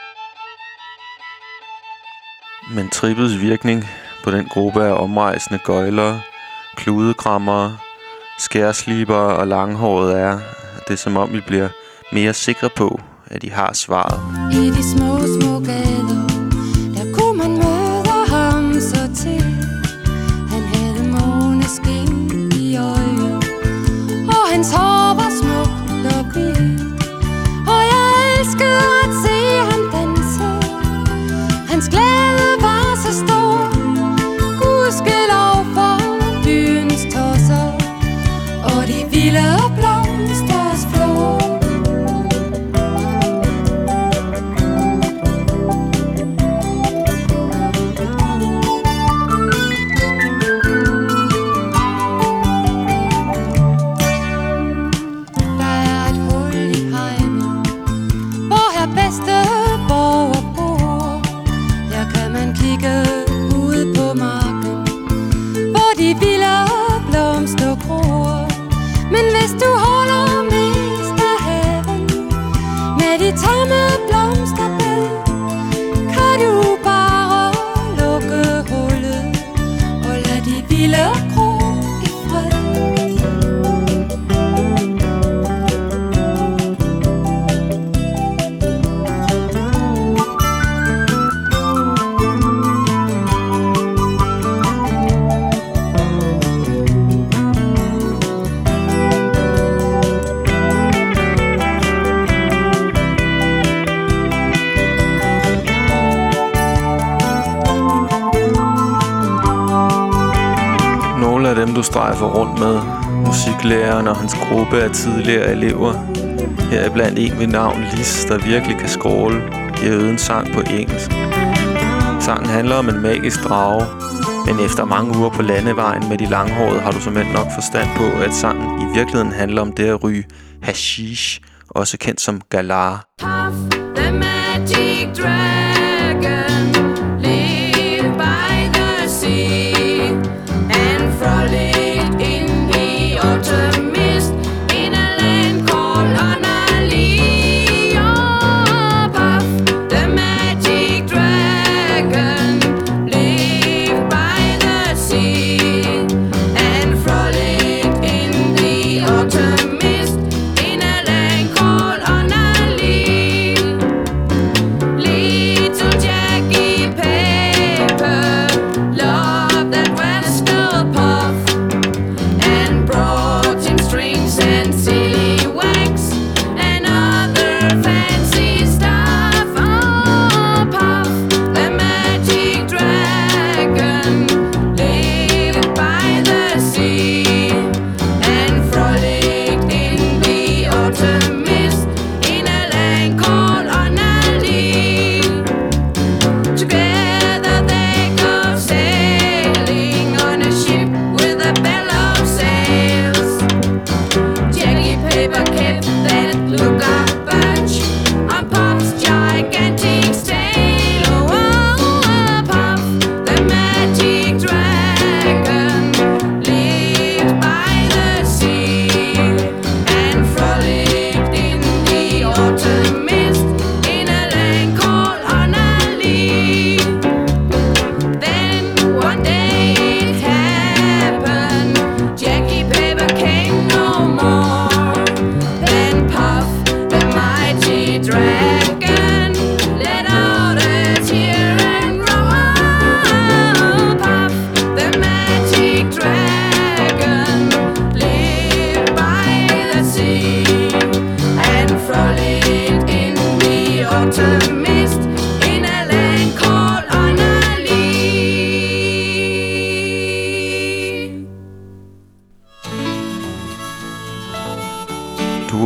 Men trippets virkning på den gruppe af omrejsende gøjlere, kludekrammere, skærslibere og langhåret er, at det er som om I bliver mere sikre på, at I har svaret. I de små, små gader, der kunne man møde ham så til. Han havde måneskin i øjet, og hans hår var smukt og hvidt. Og jeg elskede at se ham danse. Hans glæde var så stor, gudskelov for byens tosser og de vilde blomsters flor. Men hvis du holder mest af haven med de tomme blomsterbed, kan du bare lukke hullet og lad de vilde gro i fred. Dem du strejfer rundt med, musiklæreren og hans gruppe af tidligere elever. Her er blandt en ved navn Lis, der virkelig kan skråle. De har øvet en sang på engelsk. Sangen handler om en magisk drage, men efter mange uger på landevejen med de langhårede har du simpelthen nok forstand på, at sangen i virkeligheden handler om det at ryge hashish, også kendt som galar. Puff, the magic dragon, live by the sea. Frolic in the autumn mist in a land called Honali. Oh, Puff, the magic dragon, live by the sea and frolic in the autumn mist in a land called Honali. Live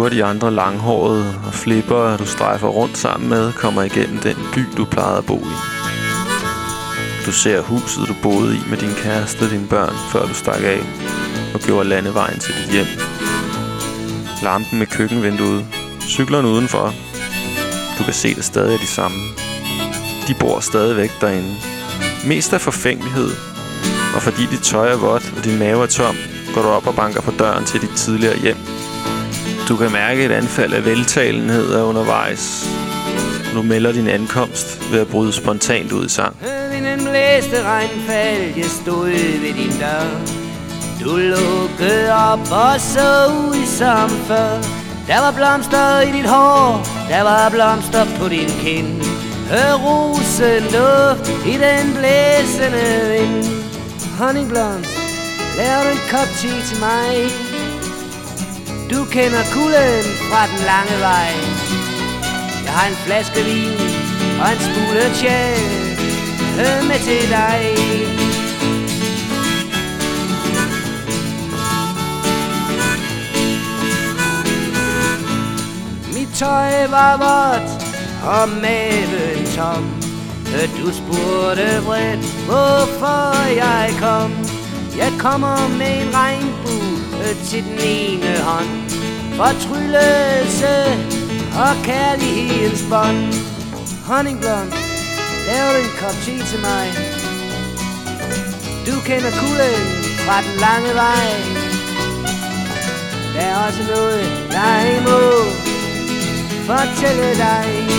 at de andre langhårede og flipper, du strejfer rundt sammen med, kommer igennem den by, du plejede at bo i. Du ser huset, du boede i med din kæreste og dine børn, før du stak af og gjorde landevejen til dit hjem. Lampen med køkkenvinduet, cyklerne udenfor. Du kan se det stadig er de samme. De bor stadigvæk derinde. Mest af forfængelighed, og fordi dit tøj er vådt og din mave er tom, går du op og banker på døren til dit tidligere hjem. Du kan mærke et anfald af veltalenhed er undervejs. Du melder din ankomst ved at bryde spontant ud i sang. Vinden blæste, regnfald, jeg stod ved din dør. Du lukkede op og så ud som før. Der var blomster i dit hår, der var blomster på din kind. Hør rosen duft i den blæsende vind. Honningblomst, lav en kop te til mig. Du kender kulden fra den lange vej. Jeg har en flaske vin og en smule tjæl med til dig. Mit tøj var vådt og maven tom. Du spurgte vredt, hvorfor jeg kom. Jeg kommer med en regnbue til den ene hånd. Fortryllelse og kærlighedens bånd. Honningblomst, lav en kop te til mig. Du kender kulden fra den lange vej. Der er også noget, jeg må fortælle dig.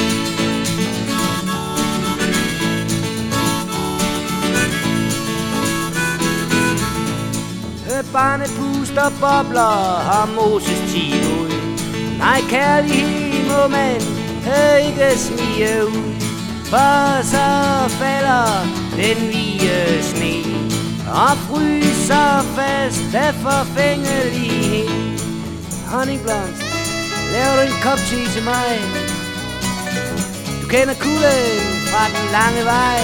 Barnepust og bobler har Moses ti ud. Nej, kærlighed må man ikke smige ud. For så falder den hvide sne og fryser fast af forfængelighed. Honningblomst, lav en kop te til mig. Du kender kulden fra den lange vej.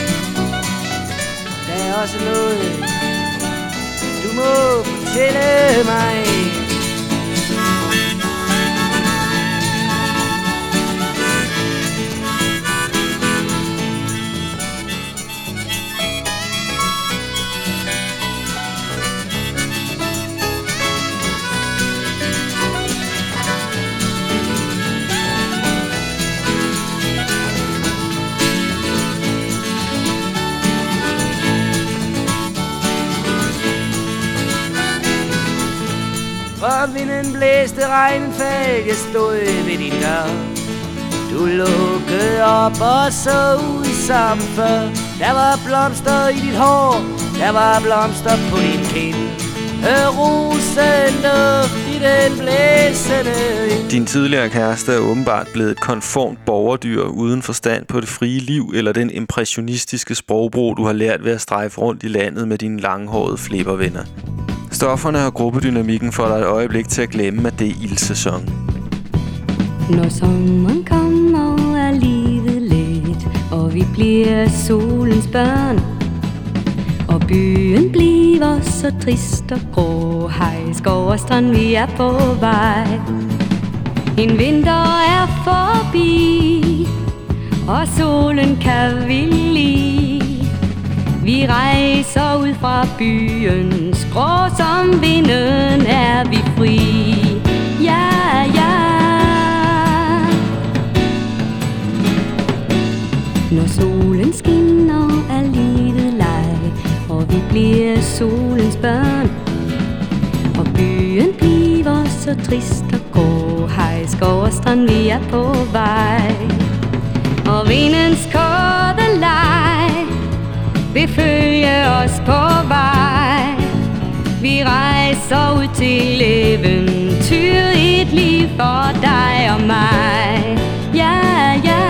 Der er også noget, du må fortælle mig. For vinden blæste, regnen faldt, jeg stod ved din dør. Du lukkede op og så ud som før. Der var blomster i dit hår, der var blomster på din kind. Hør rosen luft i den blæsende vind. Din tidligere kæreste er åbenbart blevet et konformt borgerdyr uden forstand på det frie liv eller den impressionistiske sprogbrug, du har lært ved at strejfe rundt i landet med dine langhårede flippervenner. Stofferne og gruppedynamikken får dig et øjeblik til at glemme, at det er ildsæson. Når sommeren kommer, er livet let, og vi bliver solens børn. Og byen bliver så trist og grå, hej, skov og strand, vi er på vej. En vinter er forbi, og solen kan vi lide. Vi rejser ud fra byen, skrå som vinden er vi fri. Ja, ja. Når solen skinner, er livet leg, og vi bliver solens børn. Og byen bliver så trist og grå, hej, skov og strand, vi er på vej. Og vindens korte leg vil følge os på vej. Vi rejser ud til eventyr, et liv for dig og mig. Ja, ja.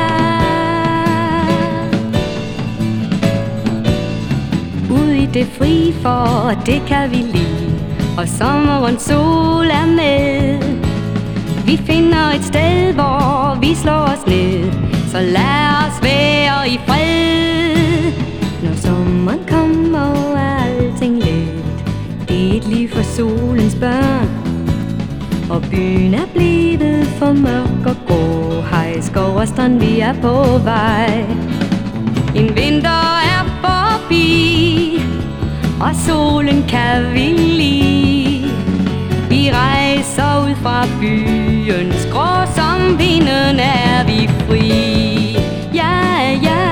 Ud i det fri, for det kan vi lide, og sommerens sol er med. Vi finder et sted, hvor vi slår os ned, så lad os være i fred. Når sommeren kommer, er alting let. Det er et liv for solens børn. Og byen er blevet for mørk og grå. Hej, skov og strand, vi er på vej. En vinter er forbi, og solen kan vi lide. Vi rejser ud fra byen, skrå som vinden er vi fri. Ja, ja.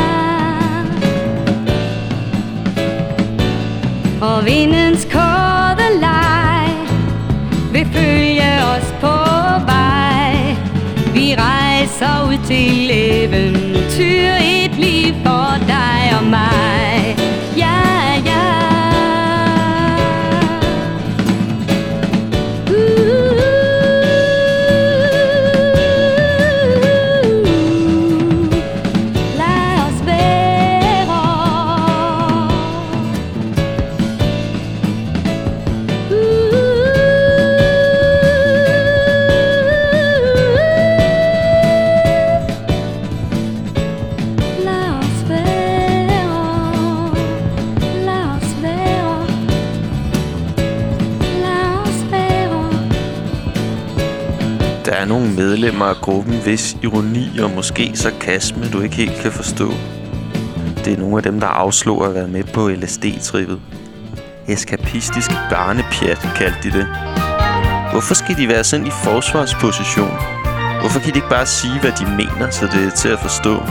Og vindens kode leg vil følge os på vej. Vi rejser ud til eventyr, et liv for dig og mig. Ja, ja. Der er nogle medlemmer af gruppen, hvis ironi og måske sarkasme du ikke helt kan forstå. Det er nogle af dem, der afslår at være med på L S D-trippet. Eskapistisk barnepjat kaldte de det. Hvorfor skal de være sådan i forsvarsposition? Hvorfor kan de ikke bare sige, hvad de mener, så det er til at forstå?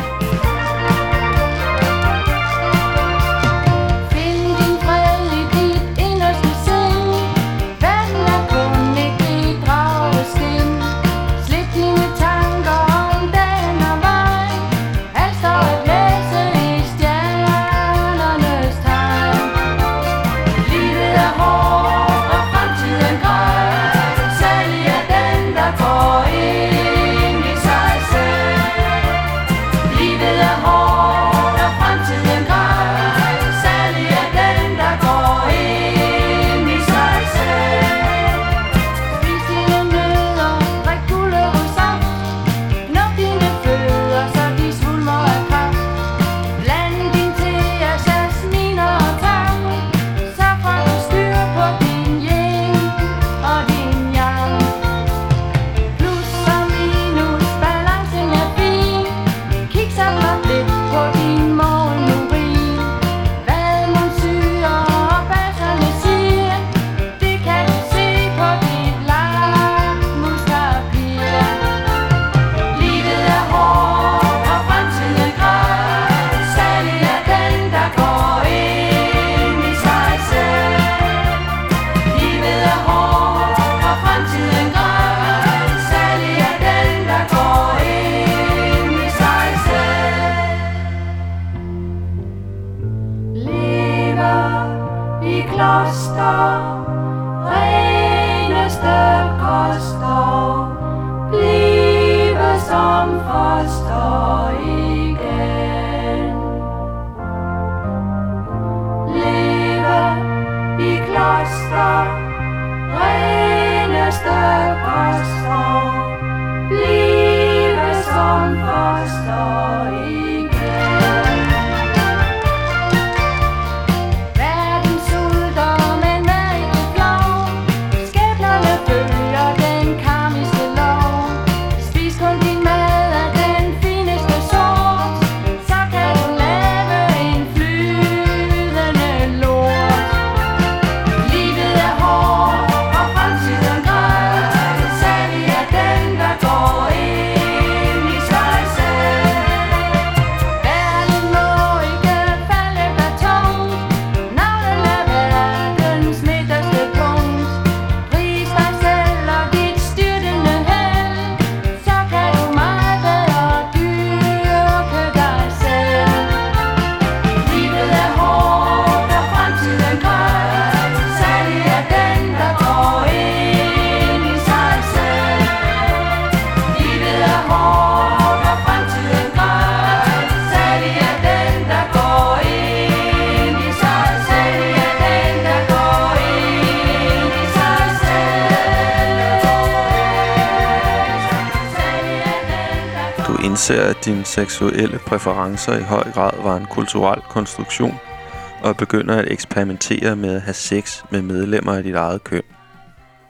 Indser, at dine seksuelle præferencer i høj grad var en kulturel konstruktion, og begynder at eksperimentere med at have sex med medlemmer af dit eget køn.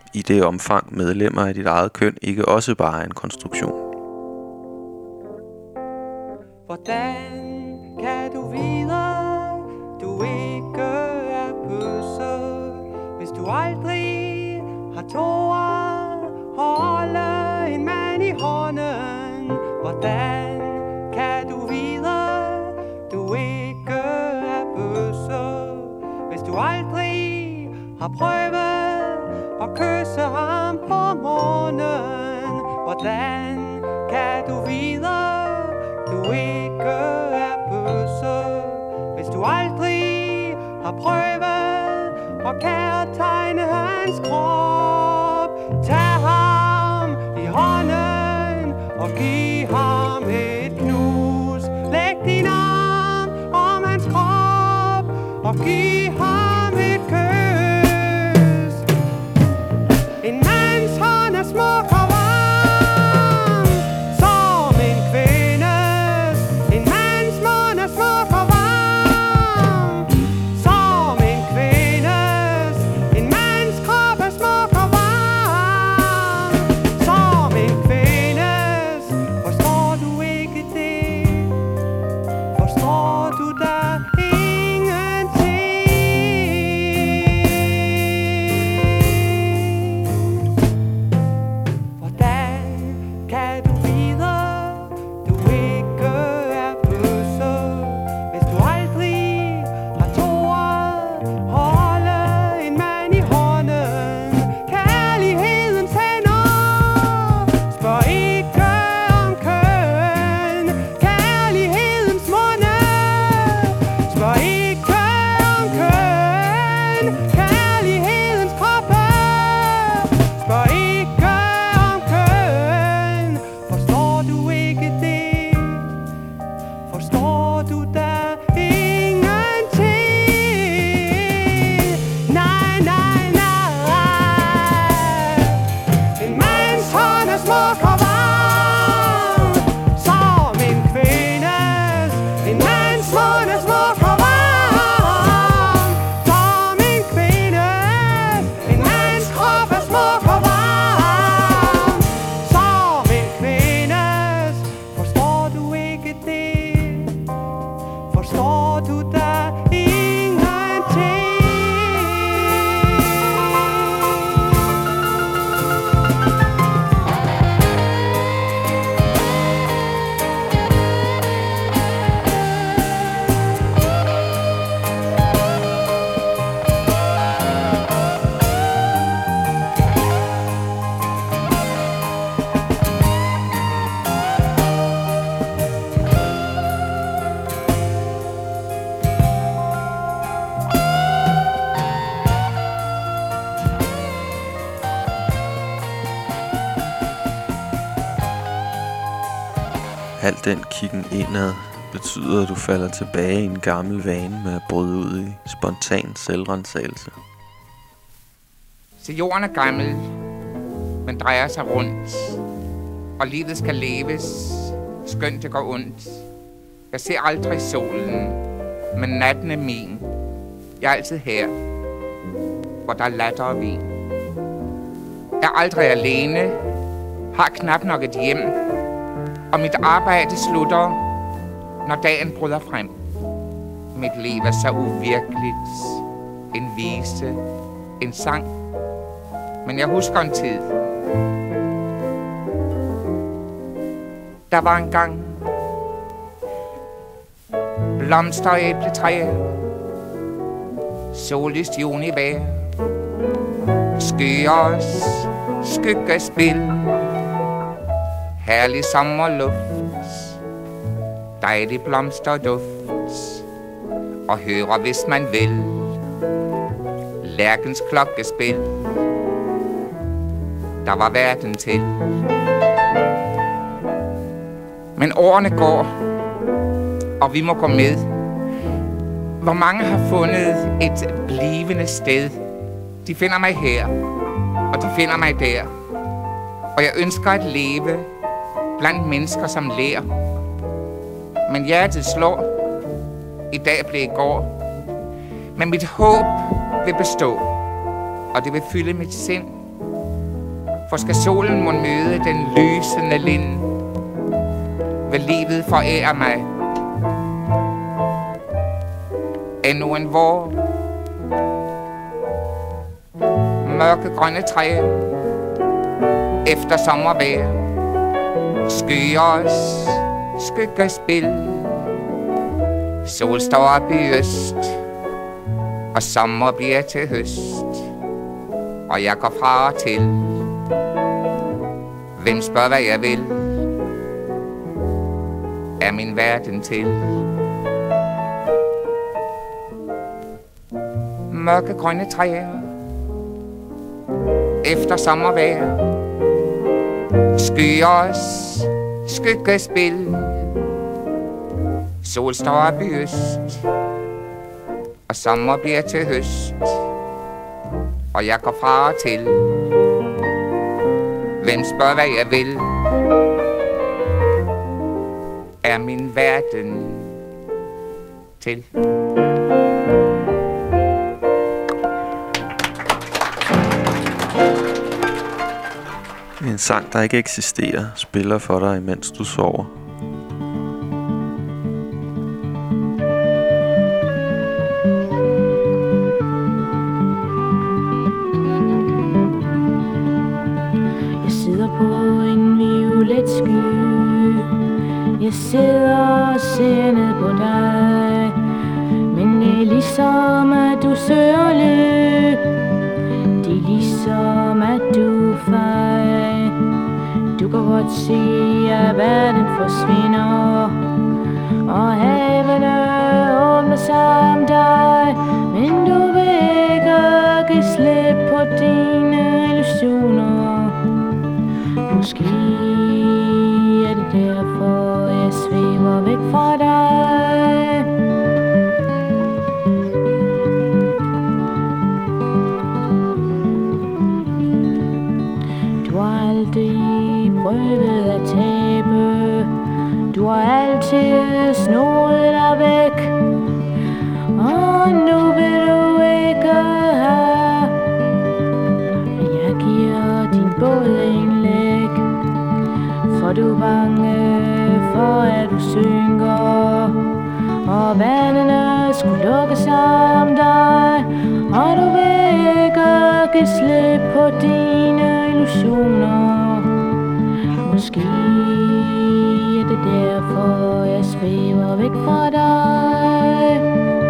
i det omfang medlemmer af dit eget køn ikke også bare er en konstruktion. Hvordan kan du vide, du ikke er bøsse, hvis du aldrig har tåret holde en mand i hånden? Hvordan kan du vide, du ikke er bøsse, hvis du aldrig har prøvet at kysse ham på morgenen? Hvordan kan du vide, du ikke er bøsse, hvis du aldrig har prøvet at kærtegne hans krop? Tag ham i hånden og giv ham et knus. Læg din arm om hans krop og giv ham et kys. En mands hånd er smuk og varm som en kvindes. En mands mund er smuk og varm som en kvindes. En mands krop er smuk og varm som en kvindes. Forstår du ikke det? Forstår du da ingenting? Hvordan kan du vide, du ikke er bøsse, hvis du aldrig har tåret holde en mand i hånden? Kærlighedens hænder spørg ikke om køn. Kærlighedens munde spørg ikke om køn. Kærlighedens kroppe spørg ikke om køn. Forstår du ikke det? Forstår du da ingenting? Nej, nej, nej. En mands hånd er smuk og varm som en kvindes. En mands mund er smuk og varm som en kvindes. En mands krop er smuk og varm som en kvindes. Forstår du ikke det? Forstår du da ingenting? Al den kiggen indad betyder, at du falder tilbage i en gammel vane med at bryde ud i spontan selvrensagelse. Så jorden er gammel, men drejer sig rundt, og livet skal leves, skønt det går ondt. Jeg ser aldrig solen, men natten er min. Jeg er altid her, hvor der er latter og vin. Jeg er aldrig alene, har knap nok et hjem, og mit arbejde slutter, når dagen bryder frem. Mit liv er så uvirkeligt, en vise, en sang. Men jeg husker en tid. Der var en gang blomster og æbletræer, sollyst junivejr, skyers skyggespil, herlig sommerluft, dejlig blomsterduft, og hører, hvis man vil, lærkens klokkespil. Der var verden til. Men årene går, og vi må gå med. Hvor mange har fundet et blivende sted. De finder mig her, og de finder mig der. Og jeg ønsker at leve blandt mennesker som lærer. Men hjertet slår. I dag blev i går. Men mit håb vil bestå, og det vil fylde mit sind. For skal solen må møde den lysende lind, vil livet forære mig endnu en vår. Mørke grønne træer efter sommervejr, skyers skyggespil. Sol står op i øst, og sommer bliver til høst, og jeg går fra og til. Hvem spørger hvad jeg vil, er min verden til. Mørke grønne træer efter sommervejr, skyers skyggespil. Sol står op i øst, og sommer bliver til høst, og jeg går fra og til. Hvem spørger hvad jeg vil, er min verden til. En sang, der ikke eksisterer, spiller for dig, imens du sover. Jeg sidder på en violet sky. Jeg sidder og ser ned på dig. Men det er ligesom at du søger lykke. Det er ligesom at du fej. Du kan godt se at verden forsvinder, og havene åbner sig om dig. Men du vil ikke give slip på dine illusioner. Måske er det derfor jeg svæver væk fra dig. Du har aldrig prøvet at tabe. Du har altid snoet dig væk, og nu vil du ikke have. Jeg giver din båd en læg, for du er bange for at du synker, og vandene skulle lukke sig om dig. Og du vil ikke give slip på dine illusioner. Måske er det derfor jeg svæver væk fra dig.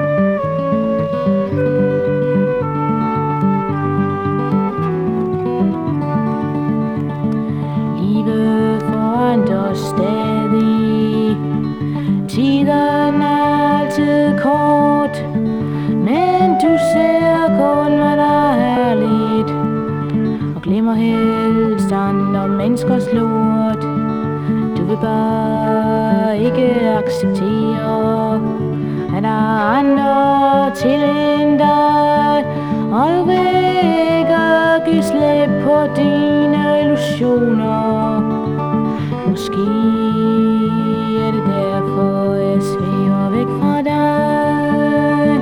Livet forandrer stadig. Tiden er altid kort, men du ser kun hvad der er herligt, og glemmer helst andre menneskers lort. Du vil bare ikke acceptere, at der er andre til end dig, og du vil ikke give slip på dine illusioner. Måske er det derfor jeg svæver væk fra dig.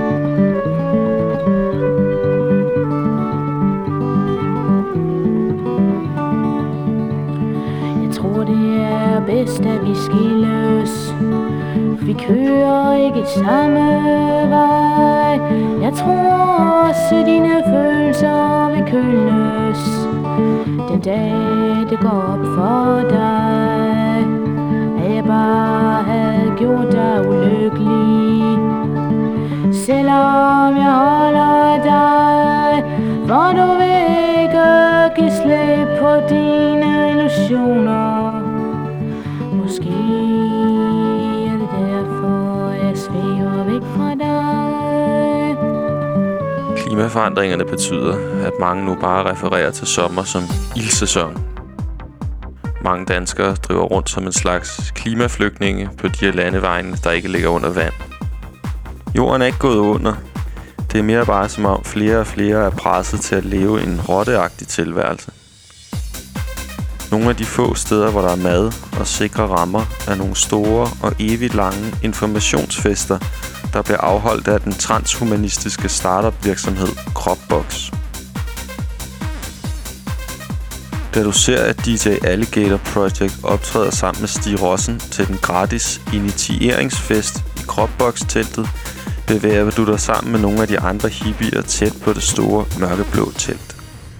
Jeg tror det er bedst at vi skilles. Vi kører ikke samme vej. Jeg tror også dine følelser vil kølnes den dag det går op for dig, at jeg bare havde gjort dig ulykkelig. Selvom jeg holder dig, for du vil ikke give slip på dine illusioner. Måske er det derfor jeg svæver væk fra dig. Klimaforandringerne betyder, at mange nu bare refererer til sommer som ildsæson. Mange danskere driver rundt som en slags klimaflygtninge på de landeveje, der ikke ligger under vand. Jorden er ikke gået under. Det er mere bare som om flere og flere er presset til at leve en rotteagtig tilværelse. Nogle af de få steder, hvor der er mad og sikre rammer, er nogle store og evigt lange informationsfester, der bliver afholdt af den transhumanistiske startup-virksomhed Cropbox. Da du ser, at D J Alligator Project optræder sammen med Stig Rossen til den gratis initieringsfest i Cropbox-teltet, bevæger du dig sammen med nogle af de andre hippier tæt på det store mørkeblå telt.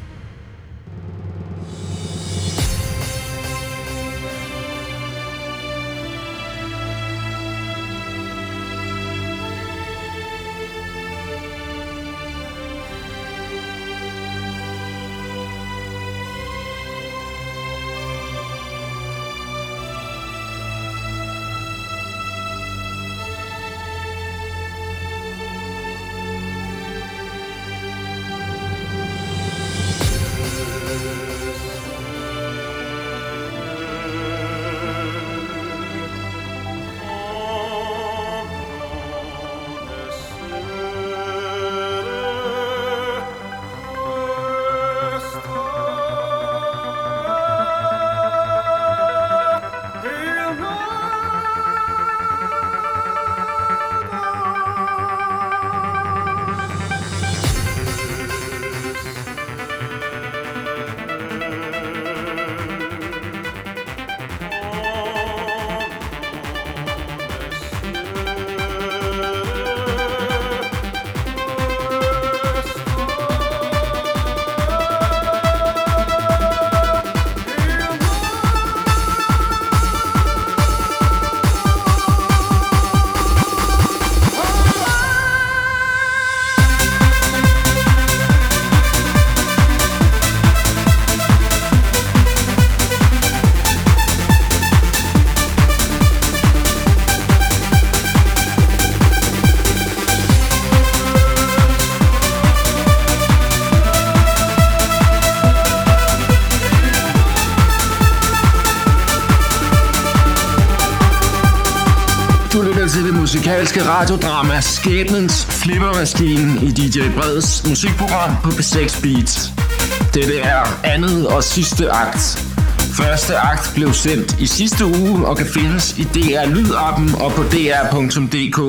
Til det musikalske radiodrama Skæbnens Flippermaskine i D J Breds musikprogram på P seks Beats. Dette er andet og sidste akt. Første akt blev sendt i sidste uge og kan findes i D R Lyd-appen og på d r punktum d k.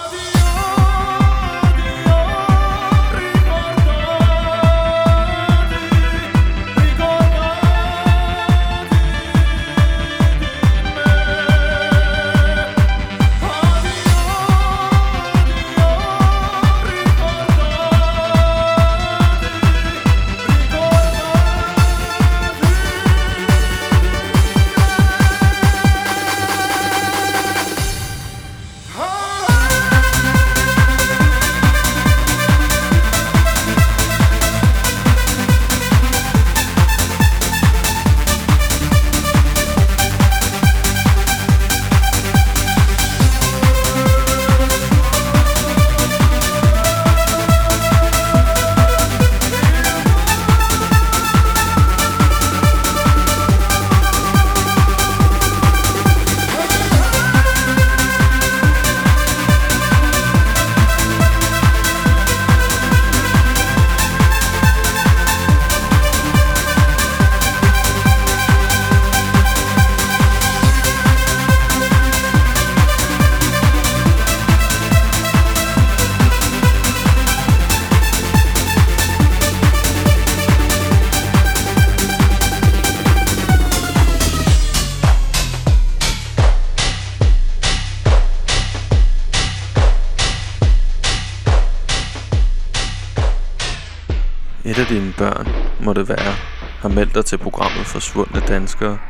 Et af dine børn, må det være, har meldt dig til programmet Forsvundne Danskere.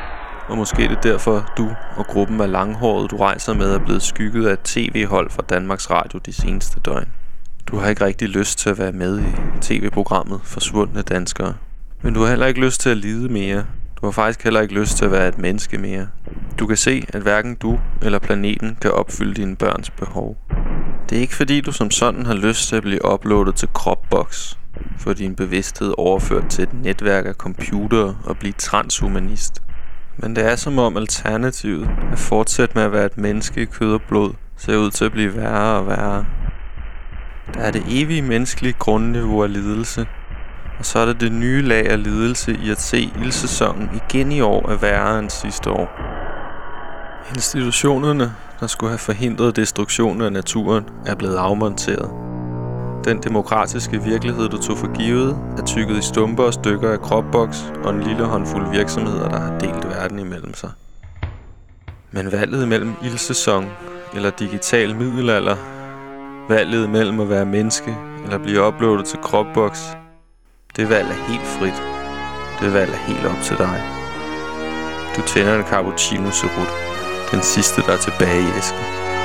Og måske er det derfor, du og gruppen af langhåret, du rejser med, er blevet skygget af et tv-hold fra Danmarks Radio de seneste døgn. Du har ikke rigtig lyst til at være med i tv-programmet Forsvundne Danskere. Men du har heller ikke lyst til at lide mere. Du har faktisk heller ikke lyst til at være et menneske mere. Du kan se, at hverken du eller planeten kan opfylde dine børns behov. Det er ikke fordi, du som sådan har lyst til at blive uploadet til Cropbox, for din bevidsthed overført til et netværk af computere og blive transhumanist. Men det er som om alternativet at fortsætte med at være et menneske i kød og blod ser ud til at blive værre og værre. Der er det evige menneskelige grundniveau af lidelse, og så er der det nye lag af lidelse i at se ildsæsonen igen i år er værre end sidste år. Institutionerne, der skulle have forhindret destruktionen af naturen, er blevet afmonteret. Den demokratiske virkelighed, du tog for givet, er tykket i stumper og stykker af Cropbox og en lille håndfuld virksomheder, der har delt verden imellem sig. Men valget mellem ildsæson eller digital middelalder, valget mellem at være menneske eller blive uploadet til Cropbox, det valg er helt frit. Det valg er helt op til dig. Du tænder en cappuccino serut, den sidste, der er tilbage i æsken.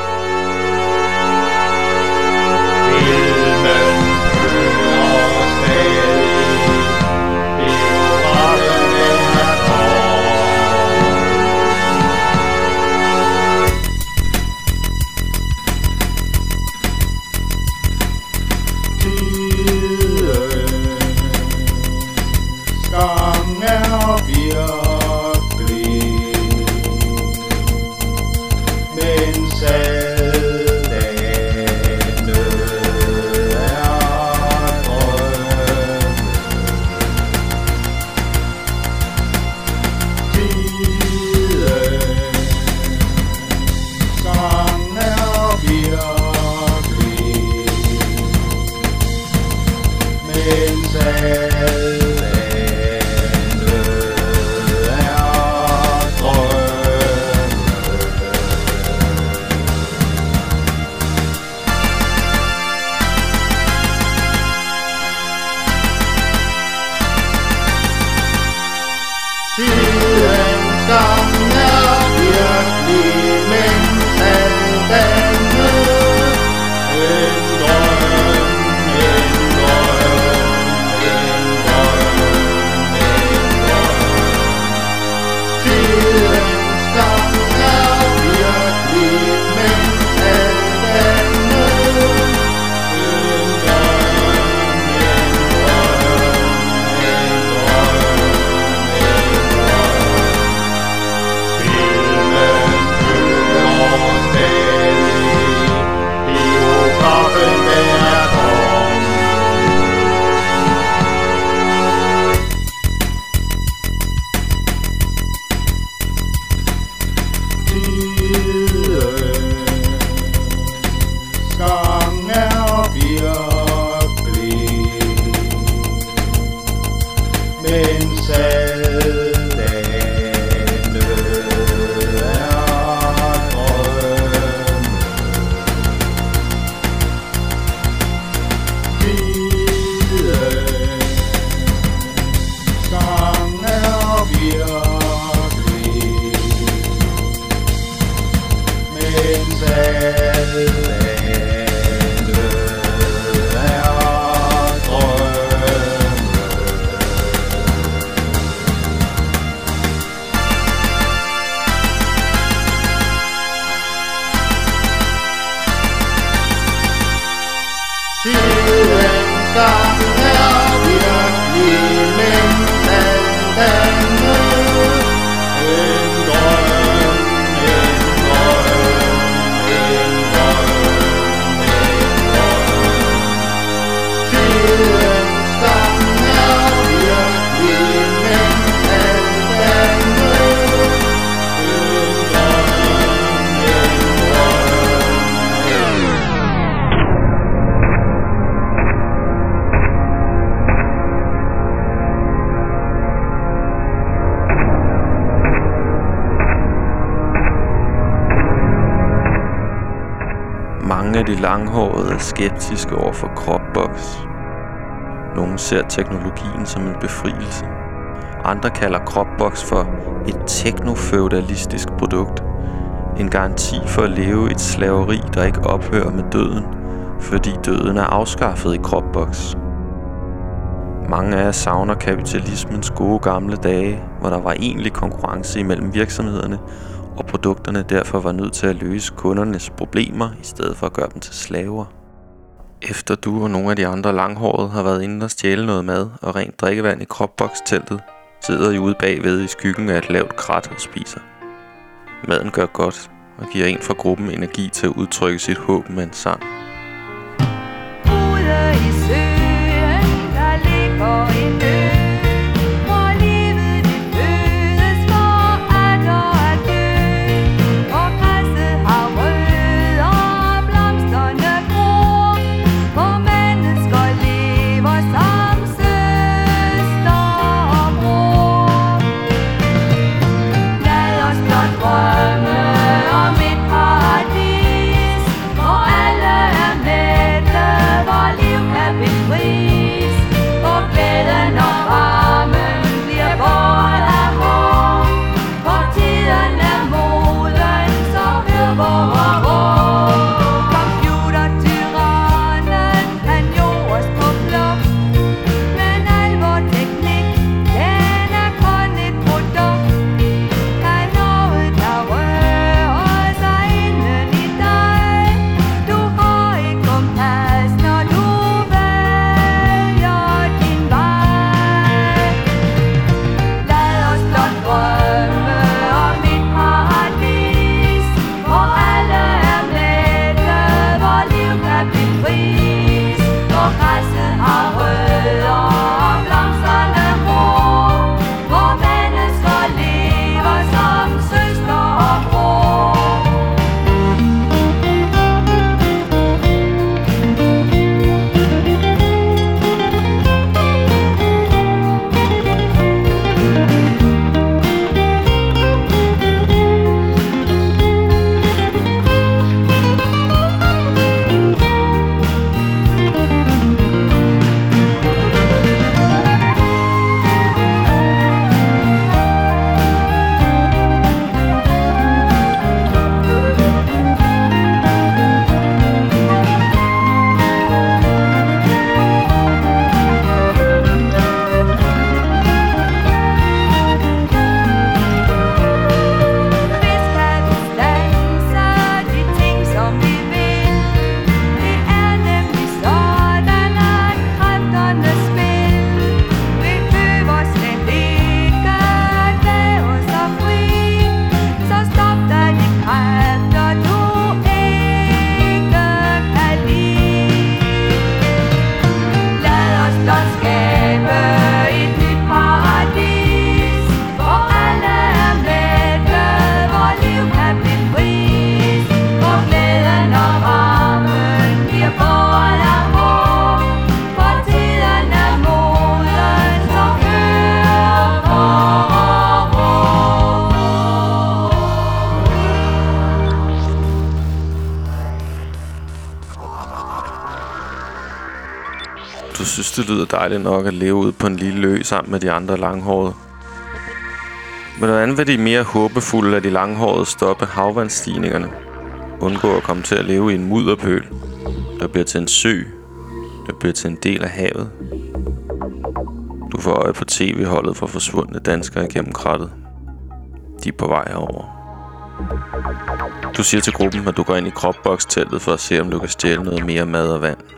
Mange af de langhårede er skeptiske over for Cropbox. Nogle ser teknologien som en befrielse. Andre kalder Cropbox for et teknofeudalistisk produkt. En garanti for at leve et slaveri, der ikke ophører med døden, fordi døden er afskaffet i Cropbox. Mange af jer savner kapitalismens gode gamle dage, hvor der var egentlig konkurrence imellem virksomhederne, og produkterne derfor var nødt til at løse kundernes problemer, i stedet for at gøre dem til slaver. Efter du og nogle af de andre langhårede har været inde og stjæle noget mad og rent drikkevand i Cropbox-teltet, sidder I ude bagved i skyggen af et lavt krat og spiser. Maden gør godt og giver en fra gruppen energi til at udtrykke sit håb med en sang. Ude i søen, der ligger en ø. Hvor synes, det lyder dejligt nok at leve ude på en lille ø sammen med de andre langhårede. Men hvordan vil de mere håbefulde af de langhårede stoppe havvandsstigningerne? Undgå at komme til at leve i en mudderpøl, der bliver til en sø, der bliver til en del af havet. Du får øje på tv-holdet for forsvundne danskere igennem krattet. De er på vej herover. Du siger til gruppen, at du går ind i Cropbox-teltet for at se, om du kan stjæle noget mere mad og vand.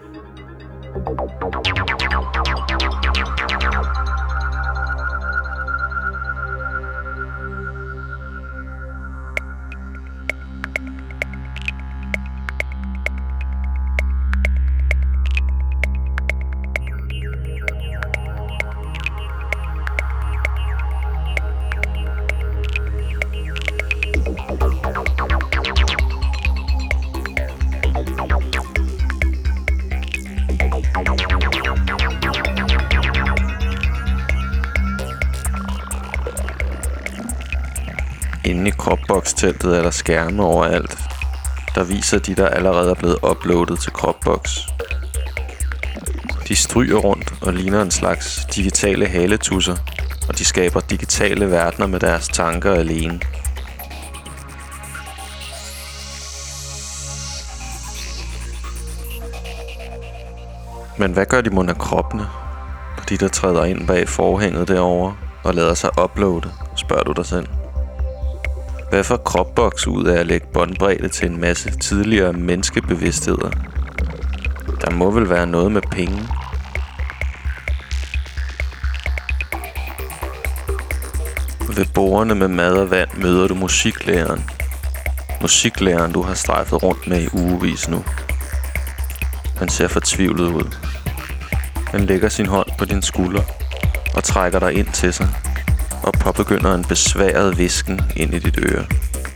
Inde i Cropbox-teltet er der skærme overalt, der viser de, der allerede er blevet uploadet til Cropbox. De stryger rundt og ligner en slags digitale haletusser, og de skaber digitale verdener med deres tanker alene. Men hvad gør de mon af kroppene? På de, der træder ind bag forhænget derovre og lader sig uploade, spørger du dig selv. Hvad får Cropbox ud af at lægge båndbredde til en masse tidligere menneskebevidstheder? Der må vel være noget med penge. Ved bordene med mad og vand møder du musiklæreren. Musiklæreren, du har strejfet rundt med i ugevis nu. Han ser fortvivlet ud. Han lægger sin hånd på din skulder og trækker dig ind til sig og påbegynder en besværet hvisken ind i dit øre.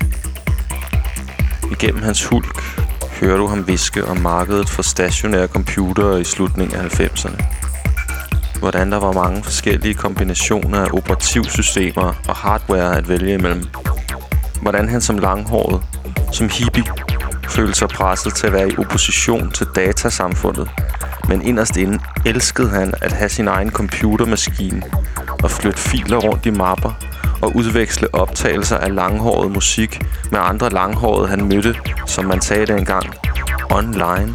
Igennem hans hulk hører du ham hviske om markedet for stationære computere i slutningen af halvfemserne. Hvordan der var mange forskellige kombinationer af operativsystemer og hardware at vælge imellem. Hvordan han som langhåret, som hippie, følte sig presset til at være i opposition til datasamfundet. Men inderst inde elskede han at have sin egen computermaskine og flytte filer rundt i mapper og udveksle optagelser af langhåret musik med andre langhårede, han mødte, som man sagde det engang, online.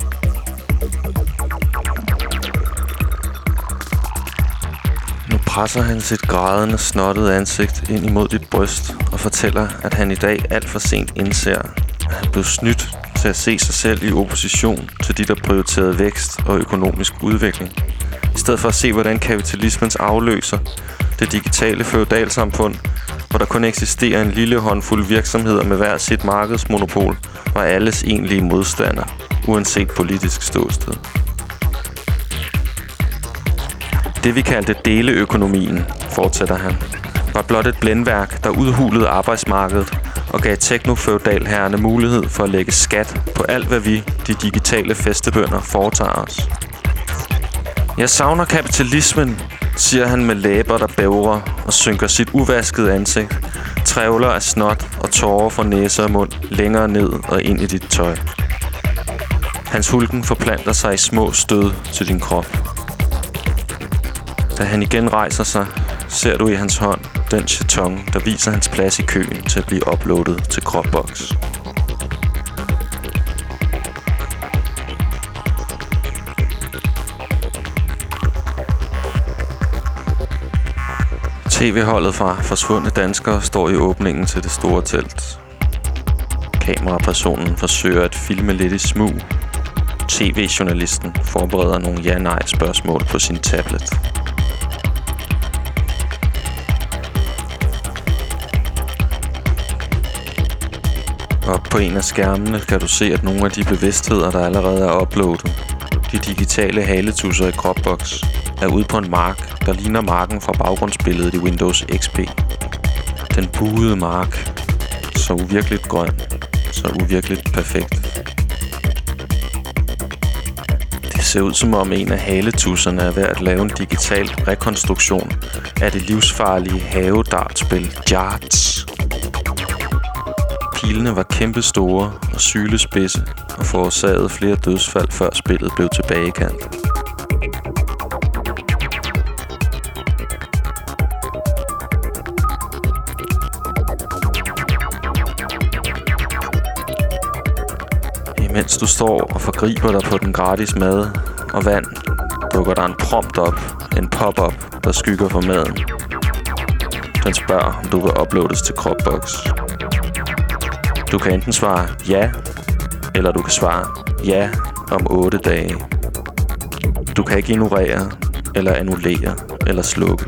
Nu presser han sit grædende, snottede ansigt ind imod dit bryst og fortæller, at han i dag alt for sent indser, at han blev snydt til at se sig selv i opposition til de, der prioriterede vækst og økonomisk udvikling. I stedet for at se, hvordan kapitalismens afløser, det digitale feudalsamfund, hvor der kun eksisterer en lille håndfuld virksomheder med hver sit markedsmonopol, var alles egentlige modstander, uanset politisk ståsted. Det vi kaldte deleøkonomien, fortsætter han, var blot et blændværk, der udhulede arbejdsmarkedet og gav teknofeudalherrerne mulighed for at lægge skat på alt, hvad vi, de digitale festebønder, foretager os. Jeg savner kapitalismen, siger han med læber, der bævrer og synker sit uvaskede ansigt, trævler af snot og tårer fra næse og mund længere ned og ind i dit tøj. Hans hulken forplanter sig i små stød til din krop. Da han igen rejser sig, ser du i hans hånd den jeton, der viser hans plads i køen til at blive uploadet til Cropbox. T V-holdet fra forsvundne danskere står i åbningen til det store telt. Kamerapersonen forsøger at filme lidt i smug. T V-journalisten forbereder nogle ja-nej-spørgsmål på sin tablet. Og på en af skærmene kan du se, at nogle af de bevidstheder, der allerede er uploadet, de digitale haletusser i Cropbox, er ude på en mark, der ligner marken fra baggrundsbilledet i Windows X P. Den buede mark. Så uvirkeligt grøn. Så uvirkeligt perfekt. Det ser ud som om en af haletusserne er ved at lave en digital rekonstruktion af det livsfarlige havedartspil Jarts. Pilene var kæmpestore og sylespidse og forårsagede flere dødsfald, før spillet blev tilbagekaldt. Mens du står og forgriber dig på den gratis mad og vand, dukker der en prompt op, en pop-up, der skygger for maden. Den spørger, om du vil uploades til Dropbox. Du kan enten svare ja, eller du kan svare ja om otte dage. Du kan ikke ignorere, eller annullere, eller slukke.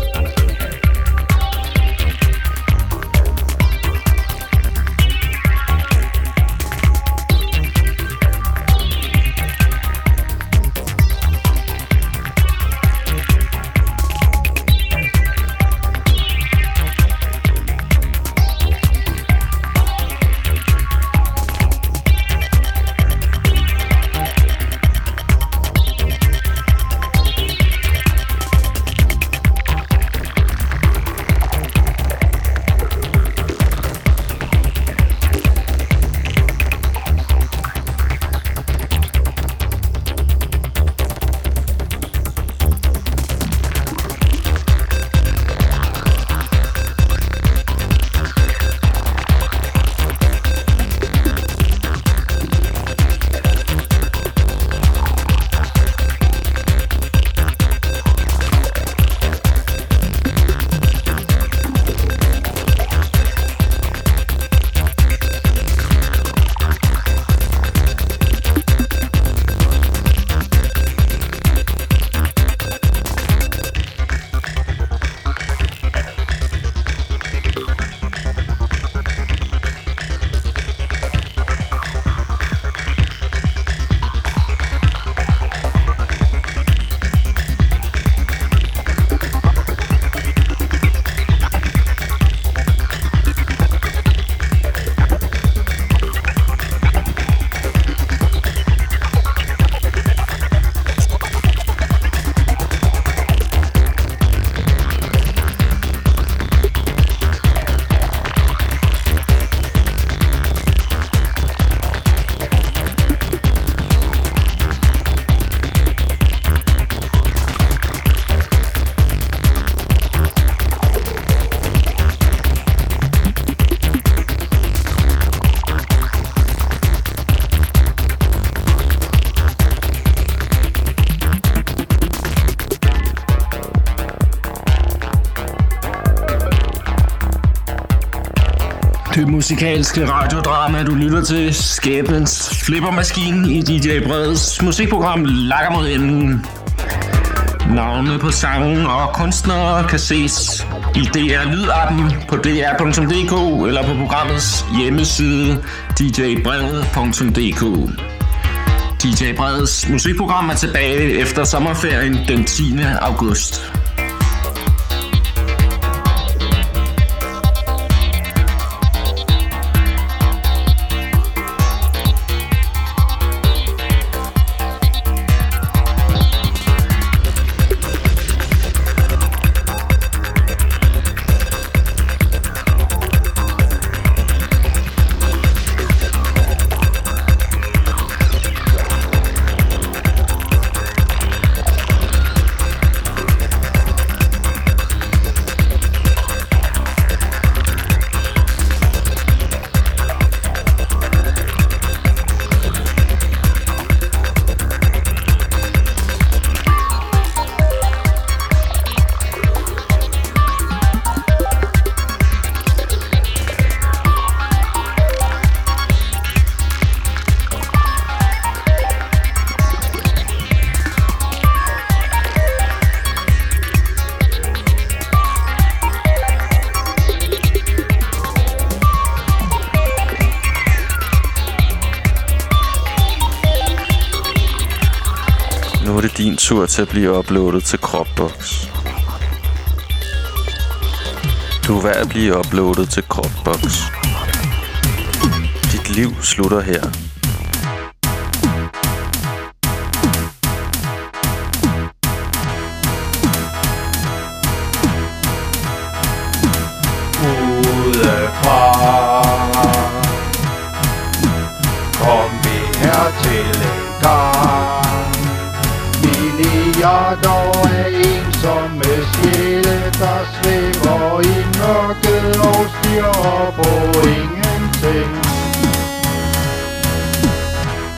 Det musikalske radiodrama, du lytter til, Skæbnens Flippermaskine i D J Breds musikprogram Lakker mod enden. Navne på sangen og kunstnere kan ses i D R Lydappen på d r punktum d k eller på programmets hjemmeside d j brede punktum d k. D J Breds musikprogram er tilbage efter sommerferien den tiende august. Nu er det din tur til at blive uploadet til Dropbox. Du er værd at blive uploadet til Dropbox. Dit liv slutter her. Udefra kom vi her til en gang. Milliarder af ensomme sjæle, der svæver i mørket og stirrer på ingenting.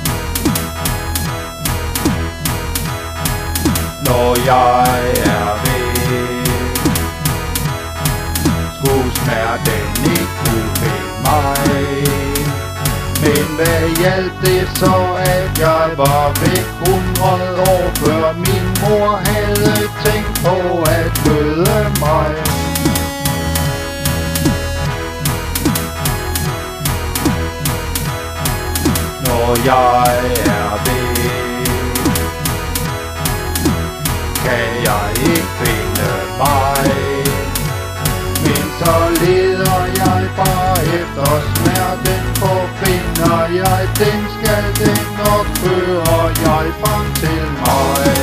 når jeg er væk. Skulle smerten ikke kunne finde mig, men hvad hjalp det så, at jeg var væk hundrede år før min mor havde tænkt på at føde mig? Når jeg er væk, kan jeg ikke finde mig, men så leder jeg bare efter smerten, for finder jeg den, skal den nok føre jeg frem til mig.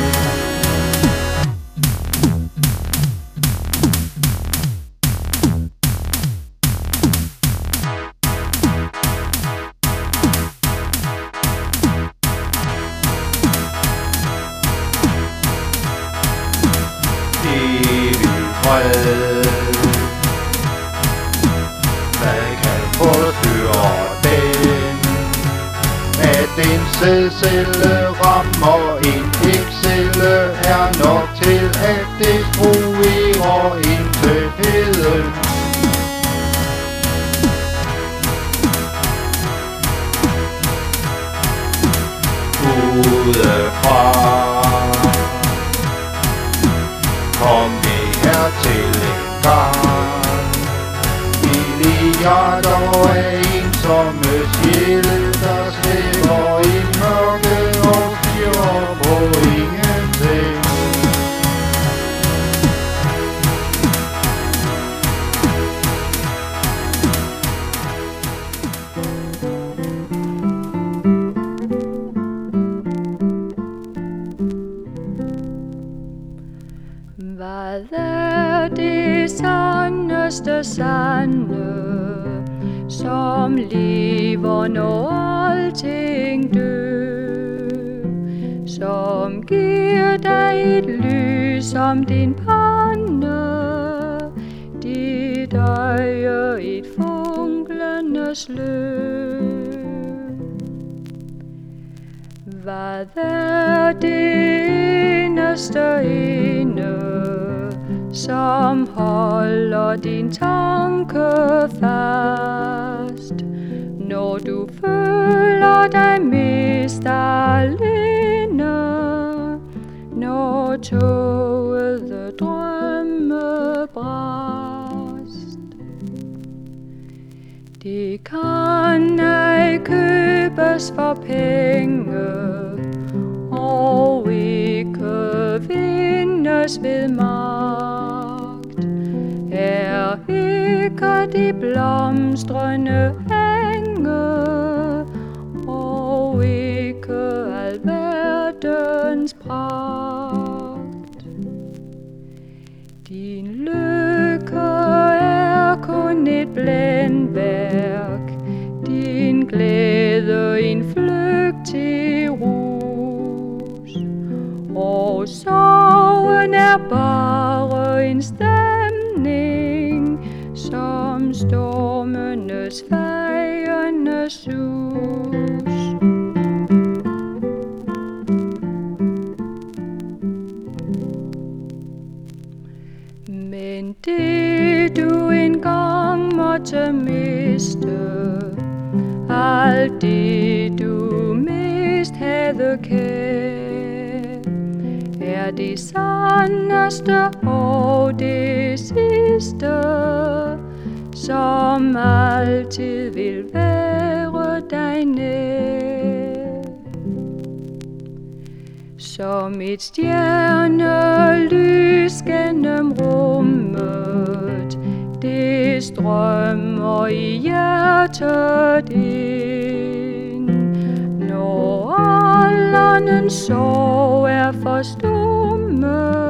Hvad kan forstyrre den? At en sædcelle rammer en ægcelle er nok til at destruere intetheden. Udefra kom vi her til en gang, milliarder af ensomme sjæle, der svæver i mørke og stirrer på ingenting. Hvad er det sandeste sande, som lever når alting dør, som giver dig et lys om din pande, dit øje et funklende slør? Hvad er det eneste ene, som holder din tanke fast, når du føler dig mest alene, når tågede drømme brast? Det kan ej købes for penge, og ikke vindes ved magt. Er ikke de blomstrende enge, og ikke alverdens pragt. Din lykke er kun et blændværk, din glæde en flygtig rus, og sorgen er bare en stemning, som stormenes fejende sus. Men det du engang måtte miste, alt det du mest havde kær, er det sandeste og det sidste, som altid vil være dig nær. Som et stjernelys gennem rummet, det strømmer i hjertet ind, når all anden sorg er forstummet.